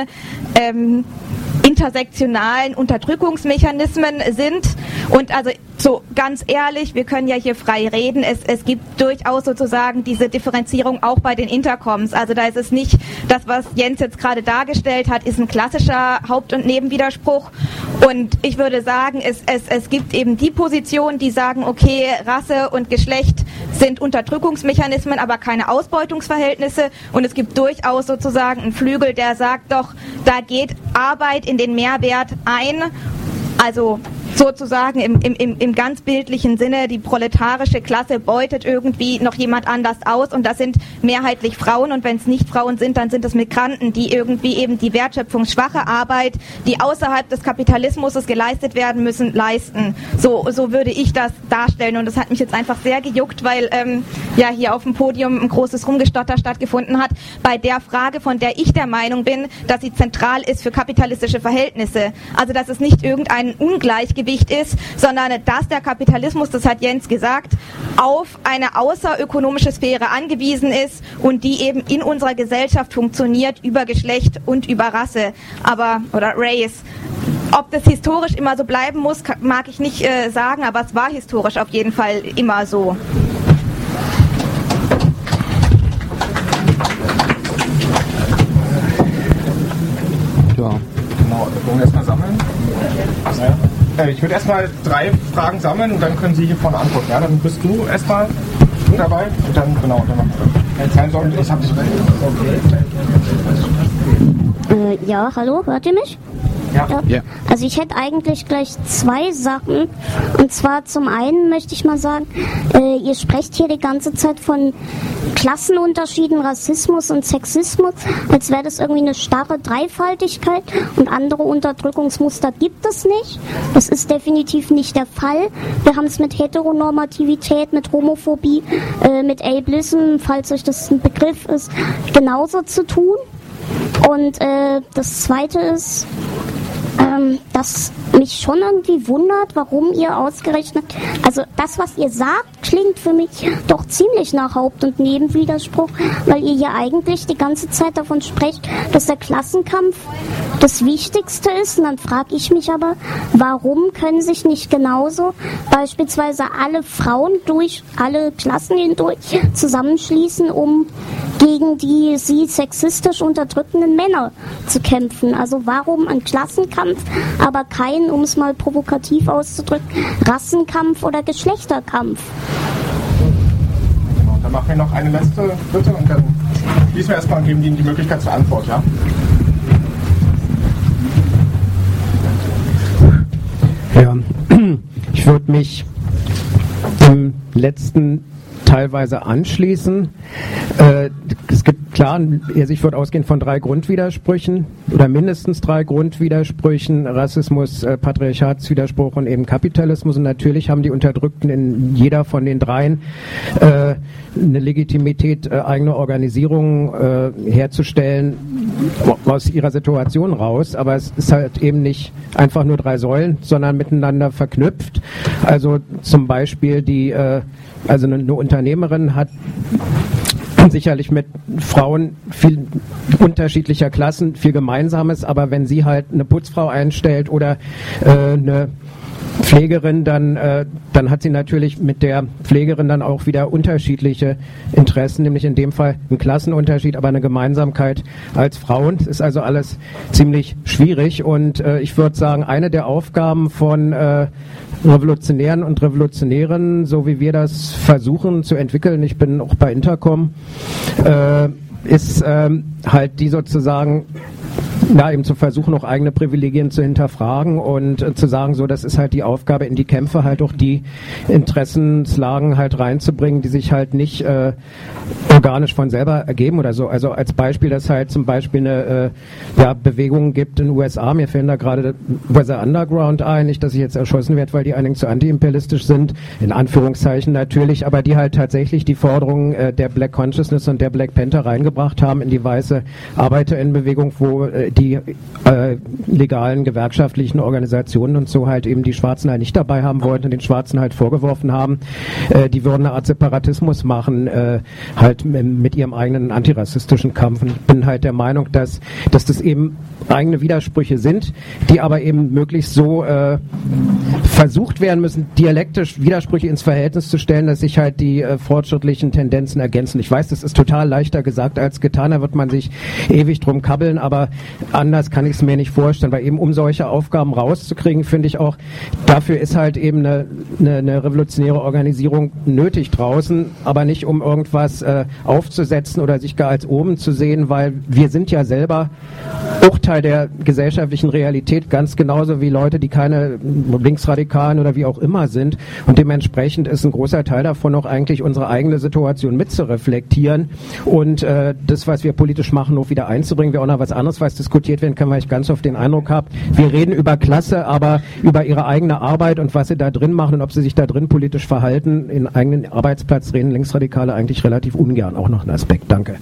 intersektionalen Unterdrückungsmechanismen sind. Und also so ganz ehrlich, wir können ja hier frei reden, es gibt durchaus sozusagen diese Differenzierung auch bei den Intercoms. Also da ist es nicht, das was Jens jetzt gerade dargestellt hat, ist ein klassischer Haupt- und Nebenwiderspruch. Und ich würde sagen, es gibt eben die Positionen, die sagen, okay, Rasse und Geschlecht sind Unterdrückungsmechanismen, aber keine Ausbeutungsverhältnisse. Und es gibt durchaus sozusagen einen Flügel, der sagt doch, da geht Arbeit in den Mehrwert ein. Also sozusagen im ganz bildlichen Sinne, die proletarische Klasse beutet irgendwie noch jemand anders aus und das sind mehrheitlich Frauen und wenn es nicht Frauen sind, dann sind es Migranten, die irgendwie eben die wertschöpfungsschwache Arbeit, die außerhalb des Kapitalismus geleistet werden müssen, leisten. So würde ich das darstellen und das hat mich jetzt einfach sehr gejuckt, weil ja hier auf dem Podium ein großes Rumgestotter stattgefunden hat bei der Frage, von der ich der Meinung bin, dass sie zentral ist für kapitalistische Verhältnisse. Also dass es nicht irgendein Ungleichgewicht ist, sondern dass der Kapitalismus, das hat Jens gesagt, auf eine außerökonomische Sphäre angewiesen ist und die eben in unserer Gesellschaft funktioniert über Geschlecht und über Rasse, oder Race. Ob das historisch immer so bleiben muss, mag ich nicht sagen, aber es war historisch auf jeden Fall immer so. Ja. Genau, wir wollen erstmal sammeln. Ich würde erstmal 3 Fragen sammeln und dann können Sie hier vorne antworten. Ja, dann bist du erstmal dabei und dann, genau, dann machen wir. Keine Sorge, ich habe dich recht. Okay. Ja, hallo, hört ihr mich? Ja. Also ich hätte eigentlich gleich 2 Sachen. Und zwar zum einen möchte ich mal sagen, ihr sprecht hier die ganze Zeit von Klassenunterschieden, Rassismus und Sexismus, als wäre das irgendwie eine starre Dreifaltigkeit und andere Unterdrückungsmuster gibt es nicht. Das ist definitiv nicht der Fall. Wir haben es mit Heteronormativität, mit Homophobie, mit Ableism, falls euch das ein Begriff ist, genauso zu tun. Und das Zweite ist, dass mich schon irgendwie wundert, warum ihr ausgerechnet, also das, was ihr sagt, klingt für mich doch ziemlich nach Haupt- und Nebenwiderspruch, weil ihr ja eigentlich die ganze Zeit davon sprecht, dass der Klassenkampf das Wichtigste ist. Und dann frage ich mich aber, warum können sich nicht genauso beispielsweise alle Frauen durch alle Klassen hindurch zusammenschließen, um gegen die sie sexistisch unterdrückenden Männer zu kämpfen? Also warum ein Klassenkampf, aber kein, um es mal provokativ auszudrücken, Rassenkampf oder Geschlechterkampf? Dann machen wir noch eine letzte Bitte und dann schließen wir erstmal und geben Ihnen die Möglichkeit zur Antwort, ja? Ja, ich würde mich dem letzten teilweise anschließen. Es gibt klar, also ich würde ausgehen von 3 Grundwidersprüchen oder mindestens 3 Grundwidersprüchen: Rassismus, Patriarchatswiderspruch und eben Kapitalismus. Und natürlich haben die Unterdrückten in jeder von den 3 eine Legitimität, eigene Organisierung herzustellen aus ihrer Situation raus. Aber es ist halt eben nicht einfach nur 3 Säulen, sondern miteinander verknüpft. Also zum Beispiel also eine Unternehmerin hat sicherlich mit Frauen viel unterschiedlicher Klassen viel Gemeinsames, aber wenn sie halt eine Putzfrau einstellt oder eine Pflegerin, dann hat sie natürlich mit der Pflegerin dann auch wieder unterschiedliche Interessen, nämlich in dem Fall ein Klassenunterschied, aber eine Gemeinsamkeit als Frauen. Das ist also alles ziemlich schwierig und ich würde sagen, eine der Aufgaben von Revolutionären und Revolutionären, so wie wir das versuchen zu entwickeln, ich bin auch bei Intercom, ist halt die sozusagen eben zu versuchen, auch eigene Privilegien zu hinterfragen und zu sagen, so, das ist halt die Aufgabe, in die Kämpfe halt auch die Interessenslagen halt reinzubringen, die sich halt nicht organisch von selber ergeben oder so. Also als Beispiel, dass halt zum Beispiel eine Bewegung gibt in den USA, mir fällt da gerade Weather Underground ein, nicht, dass ich jetzt erschossen werde, weil die einigen zu antiimperialistisch sind, in Anführungszeichen natürlich, aber die halt tatsächlich die Forderungen der Black Consciousness und der Black Panther reingebracht haben in die weiße Arbeiterinnenbewegung, wo die legalen gewerkschaftlichen Organisationen und so halt eben die Schwarzen halt nicht dabei haben wollten und den Schwarzen halt vorgeworfen haben, die würden eine Art Separatismus machen, halt mit ihrem eigenen antirassistischen Kampf. Und ich bin halt der Meinung, dass das eben eigene Widersprüche sind, die aber eben möglichst so versucht werden müssen, dialektisch Widersprüche ins Verhältnis zu stellen, dass sich halt die fortschrittlichen Tendenzen ergänzen. Ich weiß, das ist total leichter gesagt als getan, da wird man sich ewig drum kabbeln, aber anders kann ich es mir nicht vorstellen, weil eben um solche Aufgaben rauszukriegen, finde ich auch, dafür ist halt eben eine revolutionäre Organisierung nötig draußen, aber nicht um irgendwas aufzusetzen oder sich gar als oben zu sehen, weil wir sind ja selber auch Teil der gesellschaftlichen Realität, ganz genauso wie Leute, die keine Linksradikalen oder wie auch immer sind, und dementsprechend ist ein großer Teil davon auch eigentlich unsere eigene Situation mitzureflektieren und das, was wir politisch machen, auch wieder einzubringen. Wäre auch noch was anderes, was diskutiert werden kann, weil ich ganz oft den Eindruck habe, wir reden über Klasse, aber über ihre eigene Arbeit und was sie da drin machen und ob sie sich da drin politisch verhalten, in eigenen Arbeitsplatz reden Linksradikale eigentlich relativ ungern. Auch noch ein Aspekt. Danke.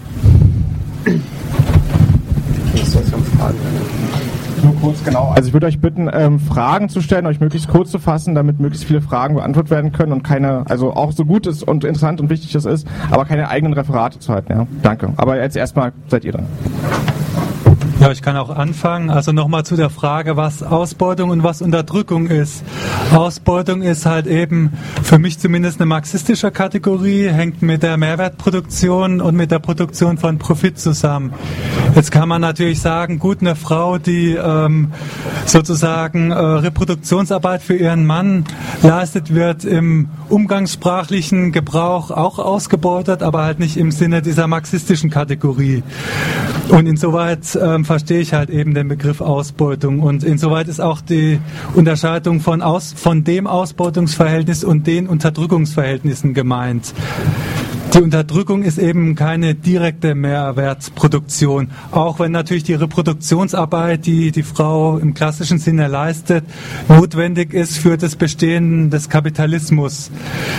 Nur kurz, genau. Also ich würde euch bitten, Fragen zu stellen, euch möglichst kurz zu fassen, damit möglichst viele Fragen beantwortet werden können und keine, also auch so gut ist und interessant und wichtig es ist, aber keine eigenen Referate zu halten. Ja? Danke. Aber jetzt erstmal seid ihr dran. Ja, ich kann auch anfangen. Also nochmal zu der Frage, was Ausbeutung und was Unterdrückung ist. Ausbeutung ist halt eben für mich zumindest eine marxistische Kategorie, hängt mit der Mehrwertproduktion und mit der Produktion von Profit zusammen. Jetzt kann man natürlich sagen, gut, eine Frau, die sozusagen Reproduktionsarbeit für ihren Mann leistet, wird im umgangssprachlichen Gebrauch auch ausgebeutet, aber halt nicht im Sinne dieser marxistischen Kategorie. Und insoweit verstehe ich halt eben den Begriff Ausbeutung, und insoweit ist auch die Unterscheidung von dem Ausbeutungsverhältnis und den Unterdrückungsverhältnissen gemeint. Die Unterdrückung ist eben keine direkte Mehrwertproduktion, auch wenn natürlich die Reproduktionsarbeit, die die Frau im klassischen Sinne leistet, notwendig ist für das Bestehen des Kapitalismus.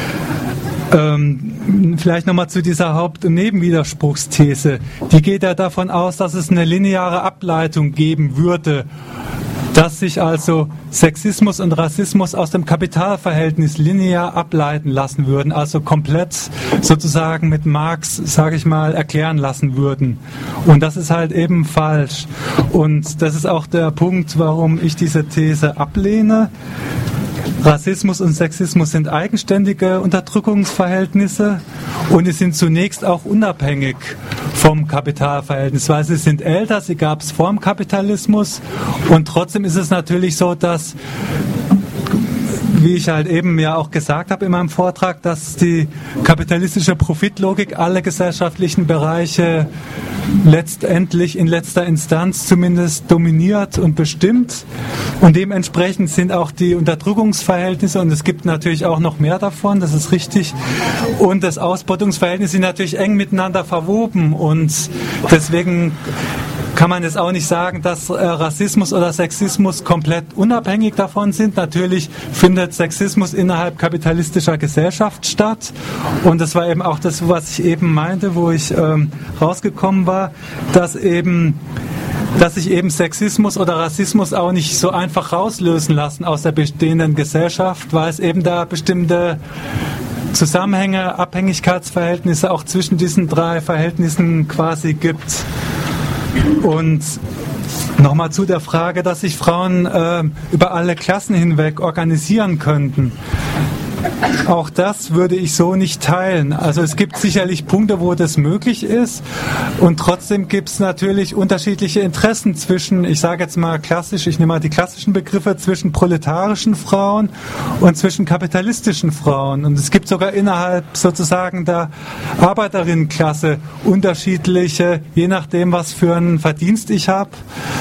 Vielleicht nochmal zu dieser Haupt- und Nebenwiderspruchsthese. Die geht ja davon aus, dass es eine lineare Ableitung geben würde dass sich also Sexismus und Rassismus aus dem Kapitalverhältnis linear ableiten lassen würden, also komplett sozusagen mit Marx, sage ich mal, erklären lassen würden. Und das ist halt eben falsch. Und das ist auch der Punkt, warum ich diese These ablehne. Rassismus und Sexismus sind eigenständige Unterdrückungsverhältnisse und sie sind zunächst auch unabhängig vom Kapitalverhältnis, weil sie sind älter, sie gab es vor dem Kapitalismus und trotzdem ist es natürlich so, dass, wie ich halt eben ja auch gesagt habe in meinem Vortrag, dass die kapitalistische Profitlogik alle gesellschaftlichen Bereiche letztendlich in letzter Instanz zumindest dominiert und bestimmt und dementsprechend sind auch die Unterdrückungsverhältnisse, und es gibt natürlich auch noch mehr davon, das ist richtig, und das Ausbeutungsverhältnis sind natürlich eng miteinander verwoben und deswegen kann man jetzt auch nicht sagen, dass Rassismus oder Sexismus komplett unabhängig davon sind. Natürlich findet Sexismus innerhalb kapitalistischer Gesellschaft statt. Und das war eben auch das, was ich eben meinte, wo ich rausgekommen war, dass sich eben Sexismus oder Rassismus auch nicht so einfach rauslösen lassen aus der bestehenden Gesellschaft, weil es eben da bestimmte Zusammenhänge, Abhängigkeitsverhältnisse auch zwischen diesen drei Verhältnissen quasi gibt. Und nochmal zu der Frage, dass sich Frauen über alle Klassen hinweg organisieren könnten. Auch das würde ich so nicht teilen. Also es gibt sicherlich Punkte, wo das möglich ist und trotzdem gibt es natürlich unterschiedliche Interessen zwischen, ich sage jetzt mal klassisch, ich nehme mal die klassischen Begriffe, zwischen proletarischen Frauen und zwischen kapitalistischen Frauen. Und es gibt sogar innerhalb sozusagen der Arbeiterinnenklasse unterschiedliche, je nachdem, was für einen Verdienst ich habe,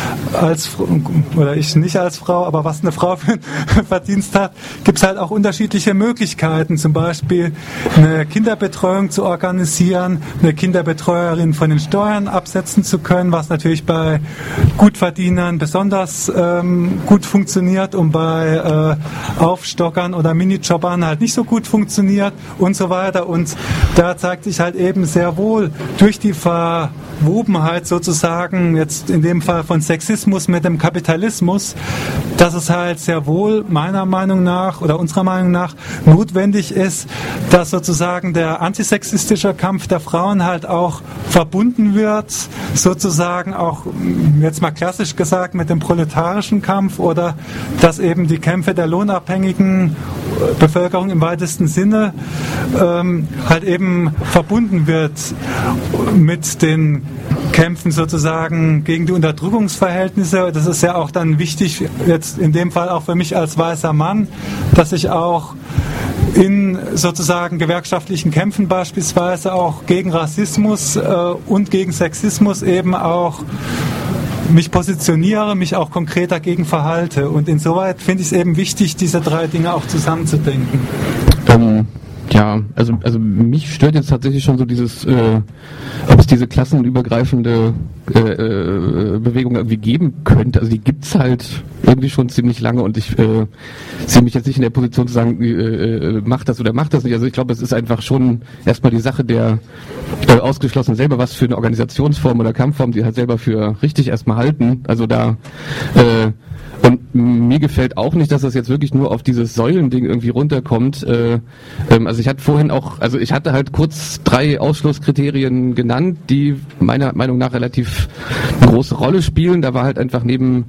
oder ich nicht als Frau, aber was eine Frau für einen Verdienst hat, gibt es halt auch unterschiedliche Möglichkeiten, zum Beispiel eine Kinderbetreuung zu organisieren, eine Kinderbetreuerin von den Steuern absetzen zu können, was natürlich bei Gutverdienern besonders gut funktioniert und bei Aufstockern oder Minijobbern halt nicht so gut funktioniert und so weiter. Und da zeigt sich halt eben sehr wohl durch die Verwobenheit sozusagen, jetzt in dem Fall von Sexismus mit dem Kapitalismus, dass es halt sehr wohl meiner Meinung nach oder unserer Meinung nach notwendig ist, dass sozusagen der antisexistische Kampf der Frauen halt auch verbunden wird, sozusagen auch, jetzt mal klassisch gesagt, mit dem proletarischen Kampf, oder dass eben die Kämpfe der lohnabhängigen Bevölkerung im weitesten Sinne halt eben verbunden wird mit den Kämpfen sozusagen gegen die Unterdrückungsverhältnisse. Das ist ja auch dann wichtig, jetzt in dem Fall auch für mich als weißer Mann, dass ich auch in sozusagen gewerkschaftlichen Kämpfen beispielsweise auch gegen Rassismus und gegen Sexismus eben auch mich positioniere, mich auch konkret dagegen verhalte. Und insoweit finde ich es eben wichtig, diese drei Dinge auch zusammenzudenken. Ja, also mich stört jetzt tatsächlich schon so dieses, ob es diese klassenübergreifende Bewegung irgendwie geben könnte. Also die gibt's halt irgendwie schon ziemlich lange und ich sehe mich jetzt nicht in der Position zu sagen, mach das oder mach das nicht. Also ich glaube, es ist einfach schon erstmal die Sache der Ausgeschlossenen selber, was für eine Organisationsform oder Kampfform die halt selber für richtig erstmal halten. Also da und mir gefällt auch nicht, dass das jetzt wirklich nur auf dieses Säulending irgendwie runterkommt. Also ich hatte halt kurz 3 Ausschlusskriterien genannt, die meiner Meinung nach relativ eine große Rolle spielen. Da war halt einfach neben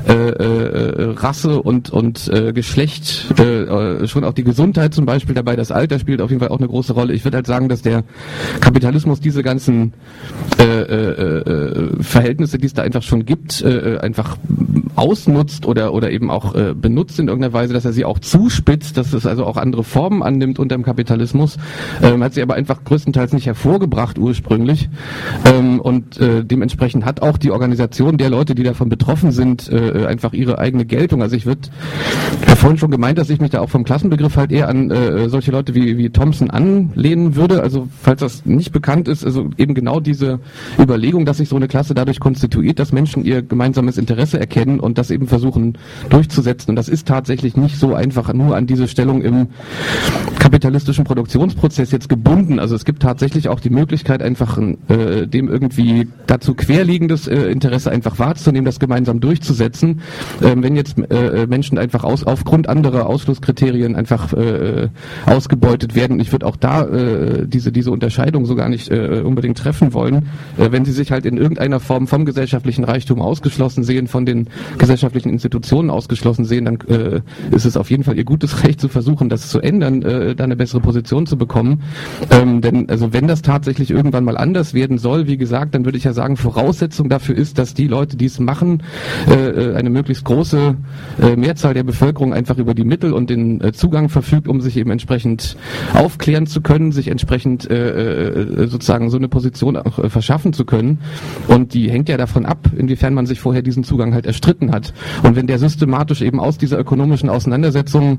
Rasse und Geschlecht schon auch die Gesundheit zum Beispiel dabei. Das Alter spielt auf jeden Fall auch eine große Rolle. Ich würde halt sagen, dass der Kapitalismus diese ganzen Verhältnisse, die es da einfach schon gibt, einfach ausnutzt oder eben auch benutzt in irgendeiner Weise, dass er sie auch zuspitzt, dass es also auch andere Formen annimmt unter dem Kapitalismus, hat sie aber einfach größtenteils nicht hervorgebracht ursprünglich, und dementsprechend hat auch die Organisation der Leute, die davon betroffen sind, einfach ihre eigene Geltung. Also ich habe vorhin schon gemeint, dass ich mich da auch vom Klassenbegriff halt eher an solche Leute wie Thompson anlehnen würde, also falls das nicht bekannt ist, also eben genau diese Überlegung, dass sich so eine Klasse dadurch konstituiert, dass Menschen ihr gemeinsames Interesse erkennen und das eben versuchen durchzusetzen. Und das ist tatsächlich nicht so einfach, nur an diese Stellung im kapitalistischen Produktionsprozess jetzt gebunden. Also es gibt tatsächlich auch die Möglichkeit, einfach dem irgendwie dazu querliegendes Interesse einfach wahrzunehmen, das gemeinsam durchzusetzen. Wenn jetzt Menschen einfach aufgrund anderer Ausschlusskriterien einfach ausgebeutet werden, ich würde auch da diese Unterscheidung so gar nicht unbedingt treffen wollen, wenn sie sich halt in irgendeiner Form vom gesellschaftlichen Reichtum ausgeschlossen sehen, von den gesellschaftlichen Institutionen ausgeschlossen sehen, dann ist es auf jeden Fall ihr gutes Recht zu versuchen, das zu ändern, da eine bessere Position zu bekommen. Denn also wenn das tatsächlich irgendwann mal anders werden soll, wie gesagt, dann würde ich ja sagen, Voraussetzung dafür ist, dass die Leute, die es machen, eine möglichst große Mehrzahl der Bevölkerung einfach über die Mittel und den Zugang verfügt, um sich eben entsprechend aufklären zu können, sich entsprechend sozusagen so eine Position auch verschaffen zu können. Und die hängt ja davon ab, inwiefern man sich vorher diesen Zugang halt erstritten hat. Und wenn der systematisch eben aus dieser ökonomischen Auseinandersetzung,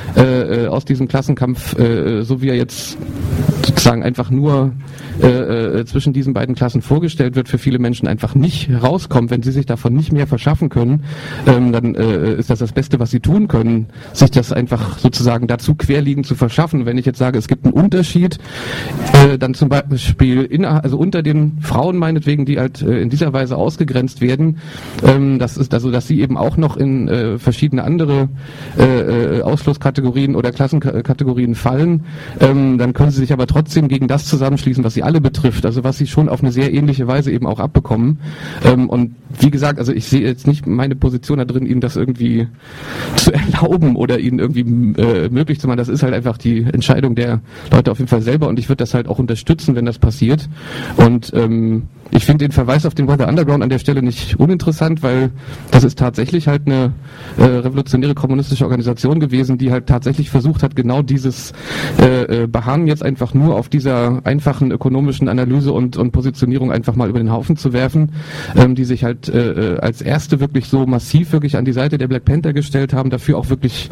aus diesem Klassenkampf, so wie er jetzt sozusagen einfach nur zwischen diesen beiden Klassen vorgestellt wird, für viele Menschen einfach nicht rauskommt, wenn sie sich davon nicht mehr verschaffen können, dann ist das Beste, was sie tun können, sich das einfach sozusagen dazu querliegend zu verschaffen. Wenn ich jetzt sage, es gibt einen Unterschied, dann zum Beispiel also unter den Frauen meinetwegen, die halt in dieser Weise ausgegrenzt werden, das ist also, dass sie eben auch noch in verschiedene andere Ausschlusskategorien oder Klassenkategorien fallen, dann können sie sich aber trotzdem gegen das zusammenschließen, was sie alle betrifft, also was sie schon auf eine sehr ähnliche Weise eben auch abbekommen. Und wie gesagt, also ich sehe jetzt nicht meine Position da drin, ihnen das irgendwie zu erlauben oder ihnen irgendwie möglich zu machen. Das ist halt einfach die Entscheidung der Leute auf jeden Fall selber und ich würde das halt auch unterstützen, wenn das passiert. Und ich finde den Verweis auf den Weather Underground an der Stelle nicht uninteressant, weil das ist tatsächlich halt eine revolutionäre kommunistische Organisation gewesen, die halt tatsächlich versucht hat, genau dieses Beharren jetzt einfach nur auf dieser einfachen ökonomischen Analyse und Positionierung einfach mal über den Haufen zu werfen, die sich halt als erste wirklich so massiv wirklich an die Seite der Black Panther gestellt haben, dafür auch wirklich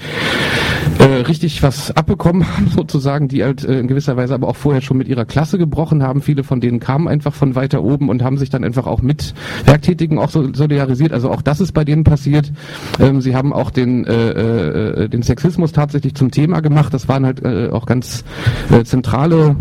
richtig was abbekommen haben, sozusagen, die halt in gewisser Weise aber auch vorher schon mit ihrer Klasse gebrochen haben. Viele von denen kamen einfach von weiter oben und haben sich dann einfach auch mit Werktätigen auch so solidarisiert. Also auch das ist bei denen passiert. Sie haben auch den Sexismus tatsächlich zum Thema gemacht. Das waren halt auch ganz zentrale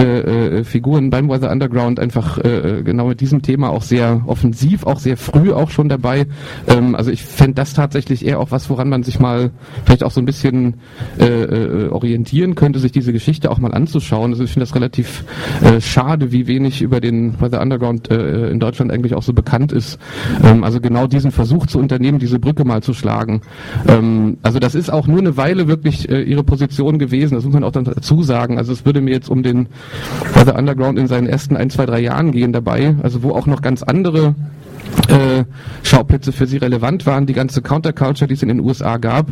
Figuren beim Weather Underground, einfach genau mit diesem Thema auch sehr offensiv, auch sehr früh auch schon dabei. Also ich fände das tatsächlich eher auch was, woran man sich mal vielleicht auch so ein bisschen orientieren könnte, sich diese Geschichte auch mal anzuschauen. Also ich finde das relativ schade, wie wenig über den Weather Underground in Deutschland eigentlich auch so bekannt ist. Also genau diesen Versuch zu unternehmen, diese Brücke mal zu schlagen. Also das ist auch nur eine Weile wirklich ihre Position gewesen, das muss man auch dann dazu sagen. Also es würde mir jetzt um den Weather Underground in seinen ersten 1, 2, 3 Jahren gehen dabei, also wo auch noch ganz andere Schauplätze für sie relevant waren, die ganze Counterculture, die es in den USA gab.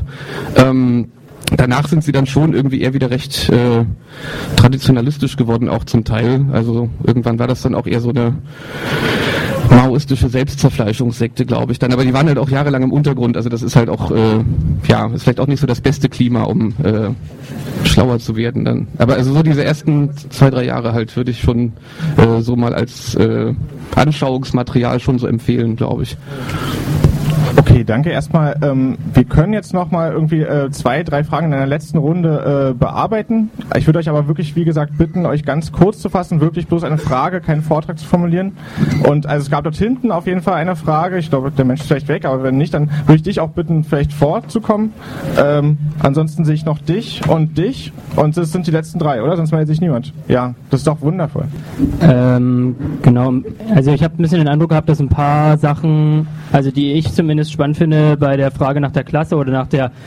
Danach sind sie dann schon irgendwie eher wieder recht traditionalistisch geworden, auch zum Teil. Also irgendwann war das dann auch eher so eine maoistische Selbstzerfleischungssekte, glaube ich dann. Aber die waren halt auch jahrelang im Untergrund. Also das ist halt auch, ist vielleicht auch nicht so das beste Klima, um schlauer zu werden dann. Aber also so diese ersten 2, 3 Jahre halt würde ich schon so mal als Anschauungsmaterial schon so empfehlen, glaube ich. Okay, danke erstmal. Wir können jetzt nochmal irgendwie 2, 3 Fragen in einer letzten Runde bearbeiten. Ich würde euch aber wirklich, wie gesagt, bitten, euch ganz kurz zu fassen, wirklich bloß eine Frage, keinen Vortrag zu formulieren. Und also es gab dort hinten auf jeden Fall eine Frage. Ich glaube, der Mensch ist vielleicht weg, aber wenn nicht, dann würde ich dich auch bitten, vielleicht vorzukommen. Ansonsten sehe ich noch dich. Und das sind die letzten 3, oder? Sonst meldet sich niemand. Ja, das ist doch wundervoll. Genau. Also ich habe ein bisschen den Eindruck gehabt, dass ein paar Sachen, also die ich zumindest spannend finde bei der Frage nach der Klasse oder nach der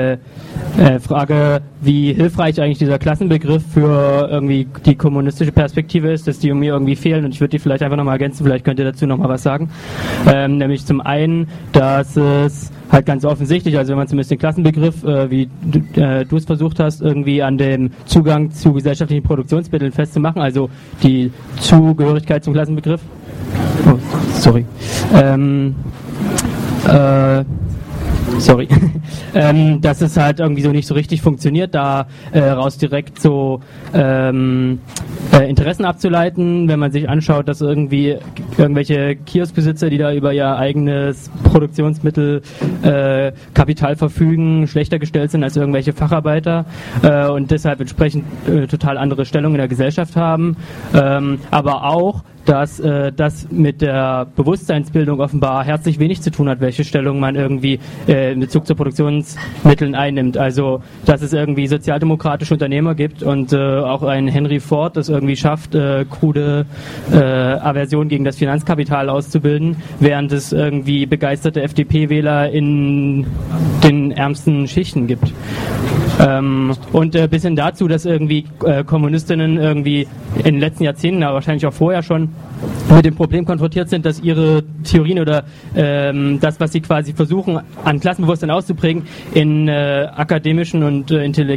Frage, wie hilfreich eigentlich dieser Klassenbegriff für irgendwie die kommunistische Perspektive ist, dass die mir irgendwie fehlen und ich würde die vielleicht einfach nochmal ergänzen, vielleicht könnt ihr dazu nochmal was sagen. Nämlich zum einen, dass es halt ganz offensichtlich, also wenn man zumindest den Klassenbegriff, wie du es versucht hast, irgendwie an dem Zugang zu gesellschaftlichen Produktionsmitteln festzumachen, also die Zugehörigkeit zum Klassenbegriff. Oh, sorry. dass es halt irgendwie so nicht so richtig funktioniert, da raus direkt so Interessen abzuleiten, wenn man sich anschaut, dass irgendwie irgendwelche Kioskbesitzer, die da über ihr eigenes Produktionsmittel Kapital verfügen, schlechter gestellt sind als irgendwelche Facharbeiter und deshalb entsprechend total andere Stellung in der Gesellschaft haben, aber auch dass das mit der Bewusstseinsbildung offenbar herzlich wenig zu tun hat, welche Stellung man irgendwie in Bezug zu Produktionsmitteln einnimmt. Also, dass es irgendwie sozialdemokratische Unternehmer gibt und auch ein Henry Ford das irgendwie schafft, krude Aversion gegen das Finanzkapital auszubilden, während es irgendwie begeisterte FDP-Wähler in den ärmsten Schichten gibt. Und bis hin dazu, dass irgendwie Kommunistinnen irgendwie in den letzten Jahrzehnten, aber wahrscheinlich auch vorher schon, mit dem Problem konfrontiert sind, dass ihre Theorien oder das, was sie quasi versuchen, an Klassenbewusstsein auszuprägen, in akademischen und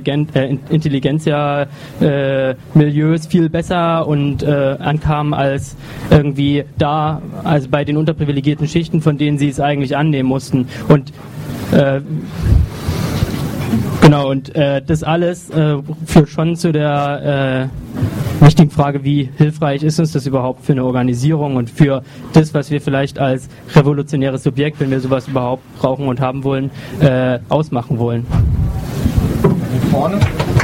Intelligenzia-Milieus viel besser und ankam als irgendwie da, also bei den unterprivilegierten Schichten, von denen sie es eigentlich annehmen mussten. Und das alles führt schon zu der wichtigen Frage, wie hilfreich ist uns das überhaupt für eine Organisierung und für das, was wir vielleicht als revolutionäres Subjekt, wenn wir sowas überhaupt brauchen und haben wollen, ausmachen wollen. Hier vorne.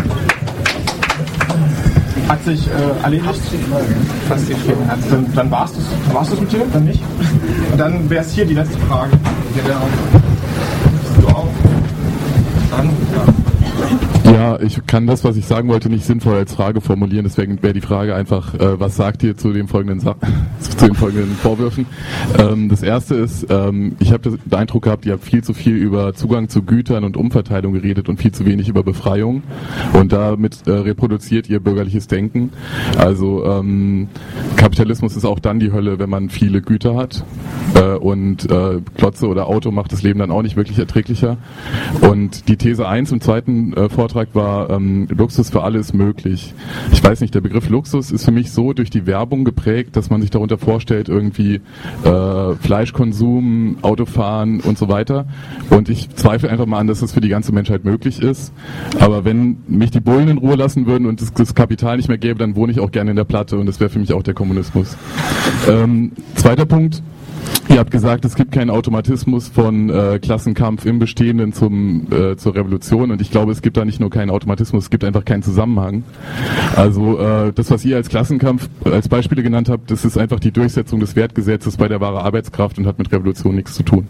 Hat sich erledigt? Fast dann war's das mit dir? Dann nicht? Und dann wäre es hier die letzte Frage. Du auch? Dann, ja. Ja, ich kann das, was ich sagen wollte, nicht sinnvoll als Frage formulieren. Deswegen wäre die Frage einfach, was sagt ihr zu den folgenden Vorwürfen? Das erste ist, ich habe den Eindruck gehabt, ihr habt viel zu viel über Zugang zu Gütern und Umverteilung geredet und viel zu wenig über Befreiung. Und damit reproduziert ihr bürgerliches Denken. Also Kapitalismus ist auch dann die Hölle, wenn man viele Güter hat. Und Klotze oder Auto macht das Leben dann auch nicht wirklich erträglicher. Und die These 1 im zweiten Vortrag war, Luxus für alle ist möglich. Ich weiß nicht, der Begriff Luxus ist für mich so durch die Werbung geprägt, dass man sich darunter vorstellt, irgendwie Fleischkonsum, Autofahren und so weiter. Und ich zweifle einfach mal an, dass das für die ganze Menschheit möglich ist. Aber wenn mich die Bullen in Ruhe lassen würden und das Kapital nicht mehr gäbe, dann wohne ich auch gerne in der Platte und das wäre für mich auch der Kommunismus. Zweiter Punkt. Ihr habt gesagt, es gibt keinen Automatismus von Klassenkampf im Bestehenden zur Revolution und ich glaube, es gibt da nicht nur keinen Automatismus, es gibt einfach keinen Zusammenhang. Also das, was ihr als Klassenkampf als Beispiele genannt habt, das ist einfach die Durchsetzung des Wertgesetzes bei der wahren Arbeitskraft und hat mit Revolution nichts zu tun.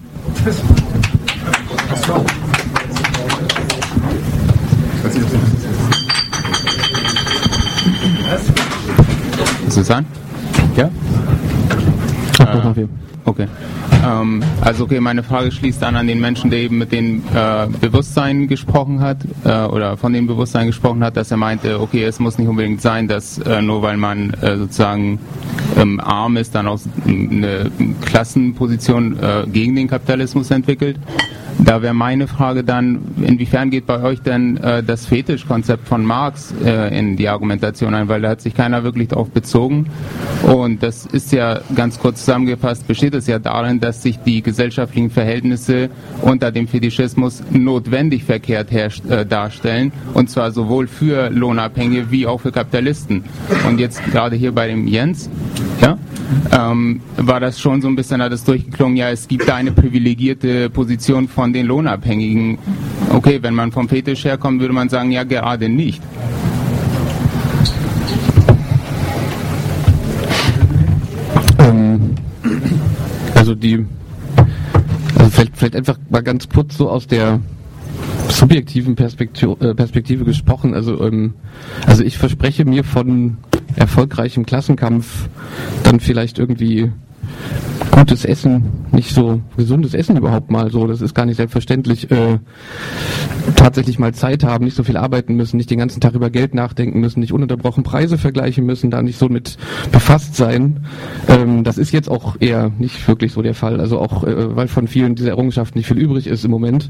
Ist es an? Ja? Okay. Okay, meine Frage schließt an den Menschen, der eben mit den Bewusstsein gesprochen hat, oder von dem Bewusstsein gesprochen hat, dass er meinte, okay, es muss nicht unbedingt sein, dass nur weil man sozusagen arm ist, dann auch eine Klassenposition gegen den Kapitalismus entwickelt. Da wäre meine Frage dann, inwiefern geht bei euch denn das Fetischkonzept von Marx in die Argumentation ein, weil da hat sich keiner wirklich darauf bezogen und das ist ja ganz kurz zusammengefasst, besteht es ja darin, dass sich die gesellschaftlichen Verhältnisse unter dem Fetischismus notwendig verkehrt darstellen und zwar sowohl für Lohnabhängige wie auch für Kapitalisten. Und jetzt gerade hier bei dem Jens, ja, war das schon so ein bisschen, hat es durchgeklungen, ja, es gibt da eine privilegierte Position von den Lohnabhängigen. Okay, wenn man vom Fetisch herkommt, würde man sagen, ja, gerade nicht. Vielleicht einfach mal ganz kurz so aus der subjektiven Perspektive gesprochen. Also ich verspreche mir von erfolgreichem Klassenkampf dann vielleicht irgendwie gutes Essen, nicht so gesundes Essen überhaupt mal so, das ist gar nicht selbstverständlich, tatsächlich mal Zeit haben, nicht so viel arbeiten müssen, nicht den ganzen Tag über Geld nachdenken müssen, nicht ununterbrochen Preise vergleichen müssen, da nicht so mit befasst sein. Das ist jetzt auch eher nicht wirklich so der Fall, also auch, weil von vielen dieser Errungenschaften nicht viel übrig ist im Moment.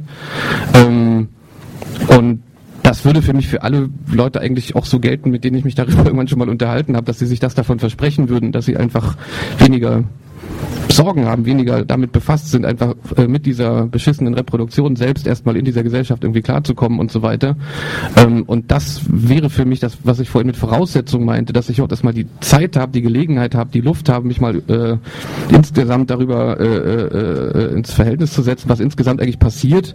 Und das würde für mich für alle Leute eigentlich auch so gelten, mit denen ich mich darüber irgendwann schon mal unterhalten habe, dass sie sich das davon versprechen würden, dass sie einfach weniger Sorgen haben, weniger damit befasst sind, einfach mit dieser beschissenen Reproduktion selbst erstmal in dieser Gesellschaft irgendwie klarzukommen und so weiter. Und das wäre für mich das, was ich vorhin mit Voraussetzungen meinte, dass ich auch erstmal die Zeit habe, die Gelegenheit habe, die Luft habe, mich mal insgesamt darüber ins Verhältnis zu setzen, was insgesamt eigentlich passiert.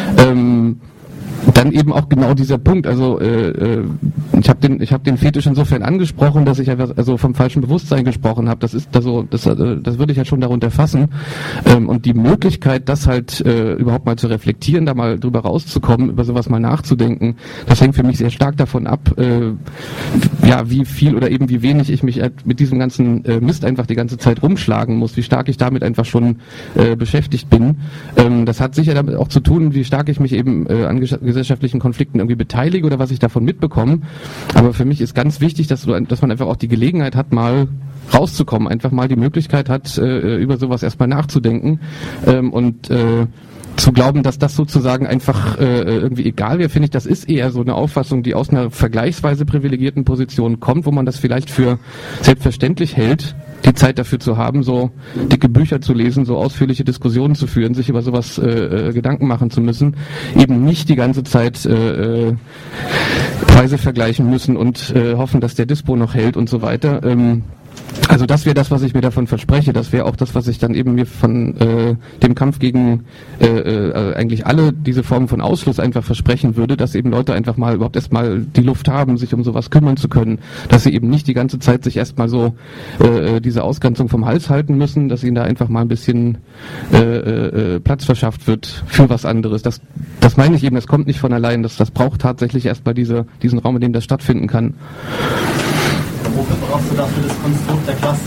Dann eben auch genau dieser Punkt, also ich habe den Fetisch insofern angesprochen, dass ich einfach vom falschen Bewusstsein gesprochen habe. Das würde ich halt schon darunter fassen. Und die Möglichkeit, das halt überhaupt mal zu reflektieren, da mal drüber rauszukommen, über sowas mal nachzudenken, das hängt für mich sehr stark davon ab, wie viel oder eben wie wenig ich mich mit diesem ganzen Mist einfach die ganze Zeit rumschlagen muss, wie stark ich damit einfach schon beschäftigt bin. Das hat sicher damit auch zu tun, wie stark ich mich eben an gesellschaftlichen Konflikten irgendwie beteilige oder was ich davon mitbekomme. Aber für mich ist ganz wichtig, dass man einfach auch die Gelegenheit hat, mal rauszukommen, einfach mal die Möglichkeit hat, über sowas erstmal nachzudenken und zu glauben, dass das sozusagen einfach irgendwie egal wäre, finde ich, das ist eher so eine Auffassung, die aus einer vergleichsweise privilegierten Position kommt, wo man das vielleicht für selbstverständlich hält, die Zeit dafür zu haben, so dicke Bücher zu lesen, so ausführliche Diskussionen zu führen, sich über sowas Gedanken machen zu müssen, eben nicht die ganze Zeit Preise vergleichen müssen und hoffen, dass der Dispo noch hält und so weiter. Also das wäre das, was ich mir davon verspreche. Das wäre auch das, was ich dann eben mir von dem Kampf gegen eigentlich alle diese Formen von Ausschluss einfach versprechen würde, dass eben Leute einfach mal überhaupt erstmal die Luft haben, sich um sowas kümmern zu können, dass sie eben nicht die ganze Zeit sich erstmal so diese Ausgrenzung vom Hals halten müssen, dass ihnen da einfach mal ein bisschen Platz verschafft wird für was anderes. Das meine ich eben, das kommt nicht von allein, das braucht tatsächlich erstmal diesen Raum, in dem das stattfinden kann. Wofür brauchst du dafür das Konstrukt der Klasse?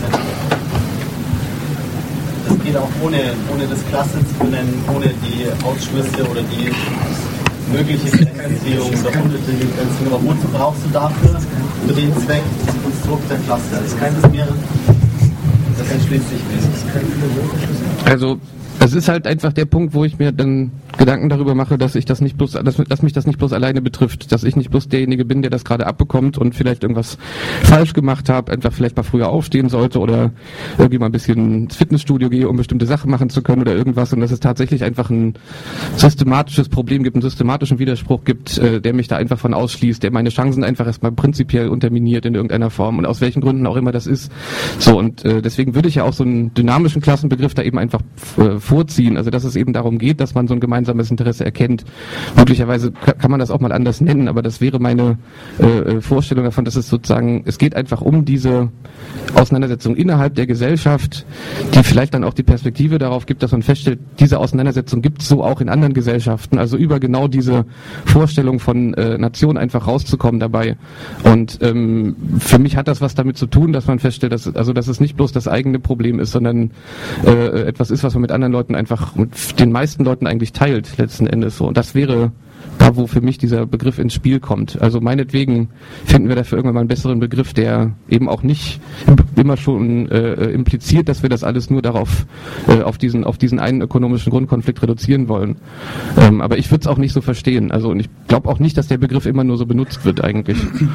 Das geht auch ohne das Klasse zu benennen, ohne die Ausschlüsse oder die mögliche Grenzziehung oder unnötige Grenzziehung. Aber wozu brauchst du dafür, für den Zweck, das Konstrukt der Klasse? Das kann das mehr, das entschließt sich nicht. Also, es ist halt einfach der Punkt, wo ich mir dann Gedanken darüber mache, dass mich das nicht bloß alleine betrifft, dass ich nicht bloß derjenige bin, der das gerade abbekommt und vielleicht irgendwas falsch gemacht habe, einfach vielleicht mal früher aufstehen sollte oder irgendwie mal ein bisschen ins Fitnessstudio gehe, um bestimmte Sachen machen zu können oder irgendwas, und dass es tatsächlich einfach ein systematisches Problem gibt, einen systematischen Widerspruch gibt, der mich da einfach von ausschließt, der meine Chancen einfach erstmal prinzipiell unterminiert in irgendeiner Form und aus welchen Gründen auch immer das ist. So, und deswegen würde ich ja auch so einen dynamischen Klassenbegriff da eben einfach vorziehen, also dass es eben darum geht, dass man so ein gemeinsames Interesse erkennt. Möglicherweise kann man das auch mal anders nennen, aber das wäre meine Vorstellung davon, dass es sozusagen, es geht einfach um diese Auseinandersetzung innerhalb der Gesellschaft, die vielleicht dann auch die Perspektive darauf gibt, dass man feststellt, diese Auseinandersetzung gibt es so auch in anderen Gesellschaften, also über genau diese Vorstellung von Nation einfach rauszukommen dabei. Und für mich hat das was damit zu tun, dass man feststellt, dass es nicht bloß das eigene Problem ist, sondern etwas ist, was man mit anderen Leuten einfach, mit den meisten Leuten eigentlich teilt, letzten Endes so. Und das wäre da, wo für mich dieser Begriff ins Spiel kommt. Also meinetwegen finden wir dafür irgendwann mal einen besseren Begriff, der eben auch nicht immer schon impliziert, dass wir das alles nur darauf auf diesen einen ökonomischen Grundkonflikt reduzieren wollen. Aber ich würde es auch nicht so verstehen. Also, und ich glaube auch nicht, dass der Begriff immer nur so benutzt wird eigentlich.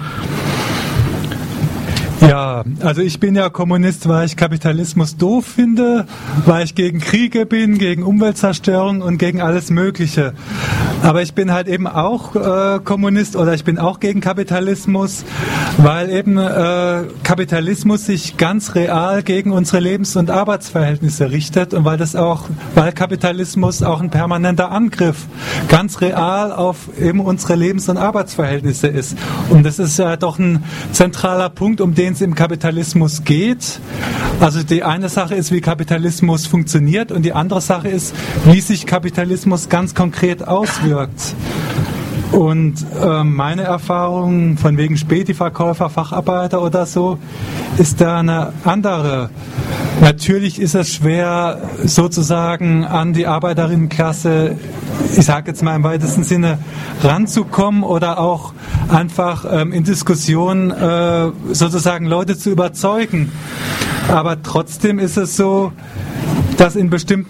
Ja, also ich bin ja Kommunist, weil ich Kapitalismus doof finde, weil ich gegen Kriege bin, gegen Umweltzerstörung und gegen alles Mögliche. Aber ich bin halt eben auch Kommunist oder ich bin auch gegen Kapitalismus, weil eben Kapitalismus sich ganz real gegen unsere Lebens- und Arbeitsverhältnisse richtet und weil Kapitalismus auch ein permanenter Angriff ganz real auf eben unsere Lebens- und Arbeitsverhältnisse ist. Und das ist ja doch ein zentraler Punkt, um den es im Kapitalismus geht. Also die eine Sache ist, wie Kapitalismus funktioniert, und die andere Sache ist, wie sich Kapitalismus ganz konkret auswirkt. Und meine Erfahrung von wegen Späti-Verkäufer, Facharbeiter oder so, ist da eine andere. Natürlich ist es schwer, sozusagen an die Arbeiterinnenklasse, ich sage jetzt mal im weitesten Sinne, ranzukommen oder auch einfach in Diskussionen sozusagen Leute zu überzeugen. Aber trotzdem ist es so, dass in bestimmten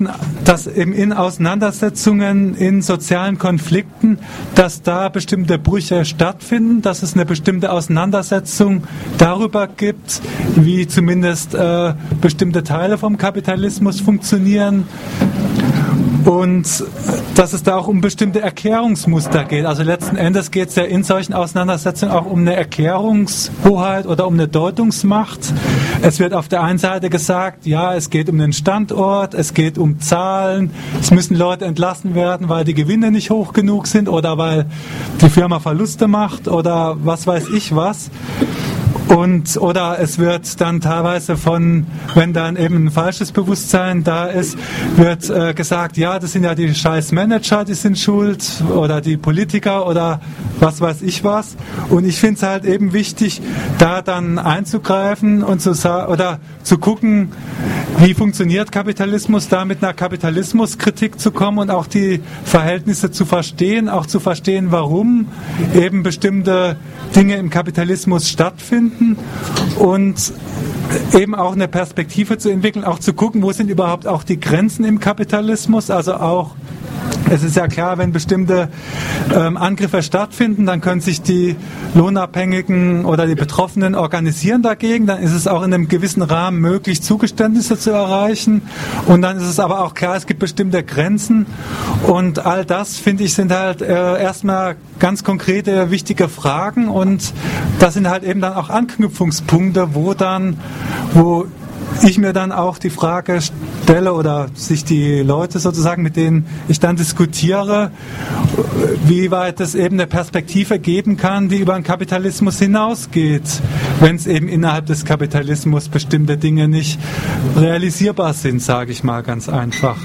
dass eben in Auseinandersetzungen, in sozialen Konflikten, dass da bestimmte Brüche stattfinden, dass es eine bestimmte Auseinandersetzung darüber gibt, wie zumindest bestimmte Teile vom Kapitalismus funktionieren. Und dass es da auch um bestimmte Erklärungsmuster geht. Also letzten Endes geht es ja in solchen Auseinandersetzungen auch um eine Erklärungshoheit oder um eine Deutungsmacht. Es wird auf der einen Seite gesagt, ja, es geht um den Standort, es geht um Zahlen, es müssen Leute entlassen werden, weil die Gewinne nicht hoch genug sind oder weil die Firma Verluste macht oder was weiß ich was. Oder es wird dann teilweise wenn dann eben ein falsches Bewusstsein da ist, wird gesagt, ja, das sind ja die scheiß Manager, die sind schuld, oder die Politiker oder was weiß ich was. Und ich finde es halt eben wichtig, da dann einzugreifen und zu gucken, wie funktioniert Kapitalismus, da mit einer Kapitalismuskritik zu kommen und auch die Verhältnisse zu verstehen, auch zu verstehen, warum eben bestimmte Dinge im Kapitalismus stattfinden und eben auch eine Perspektive zu entwickeln, auch zu gucken, wo sind überhaupt auch die Grenzen im Kapitalismus, also auch es ist ja klar, wenn bestimmte Angriffe stattfinden, dann können sich die Lohnabhängigen oder die Betroffenen organisieren dagegen. Dann ist es auch in einem gewissen Rahmen möglich, Zugeständnisse zu erreichen. Und dann ist es aber auch klar, es gibt bestimmte Grenzen. Und all das, finde ich, sind halt erstmal ganz konkrete, wichtige Fragen. Und das sind halt eben dann auch Anknüpfungspunkte, wo ich mir dann auch die Frage stelle oder sich die Leute sozusagen, mit denen ich dann diskutiere, wie weit es eben eine Perspektive geben kann, die über den Kapitalismus hinausgeht, wenn es eben innerhalb des Kapitalismus bestimmte Dinge nicht realisierbar sind, sage ich mal ganz einfach.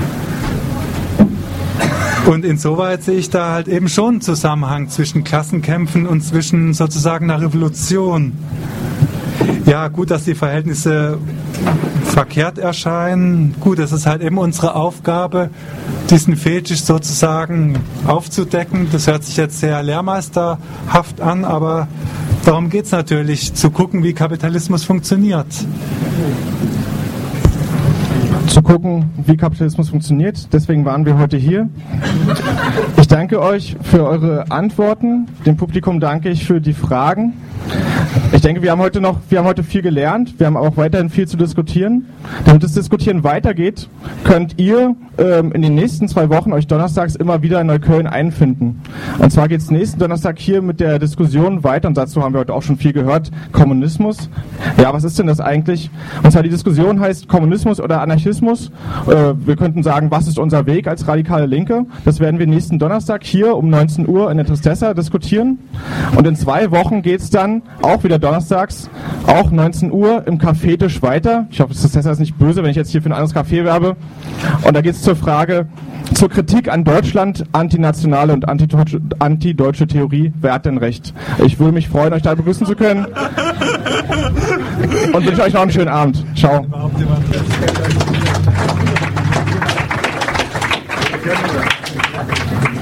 Und insoweit sehe ich da halt eben schon einen Zusammenhang zwischen Klassenkämpfen und zwischen sozusagen einer Revolution. Ja, gut, dass die Verhältnisse verkehrt erscheinen. Gut, es ist halt eben unsere Aufgabe, diesen Fetisch sozusagen aufzudecken. Das hört sich jetzt sehr lehrmeisterhaft an, aber darum geht es natürlich, zu gucken, wie Kapitalismus funktioniert. Zu gucken, wie Kapitalismus funktioniert. Deswegen waren wir heute hier. Ich danke euch für eure Antworten. Dem Publikum danke ich für die Fragen. Ich denke, wir haben heute viel gelernt. Wir haben auch weiterhin viel zu diskutieren. Damit das Diskutieren weitergeht, könnt ihr in den nächsten 2 Wochen euch donnerstags immer wieder in Neukölln einfinden. Und zwar geht es nächsten Donnerstag hier mit der Diskussion weiter, und dazu haben wir heute auch schon viel gehört, Kommunismus. Ja, was ist denn das eigentlich? Und zwar die Diskussion heißt Kommunismus oder Anarchismus. Wir könnten sagen, was ist unser Weg als radikale Linke? Das werden wir nächsten Donnerstag hier um 19 Uhr in der Tristessa diskutieren. Und in 2 Wochen geht es dann auch wieder donnerstags, auch 19 Uhr im Café-Tisch weiter. Ich hoffe, das Tristessa ist nicht böse, wenn ich jetzt hier für ein anderes Café werbe. Und da geht es zur Frage, zur Kritik an Deutschland, antinationale und antideutsche Theorie. Wer hat denn recht? Ich würde mich freuen, euch da begrüßen zu können. Und wünsche euch noch einen schönen Abend. Ciao.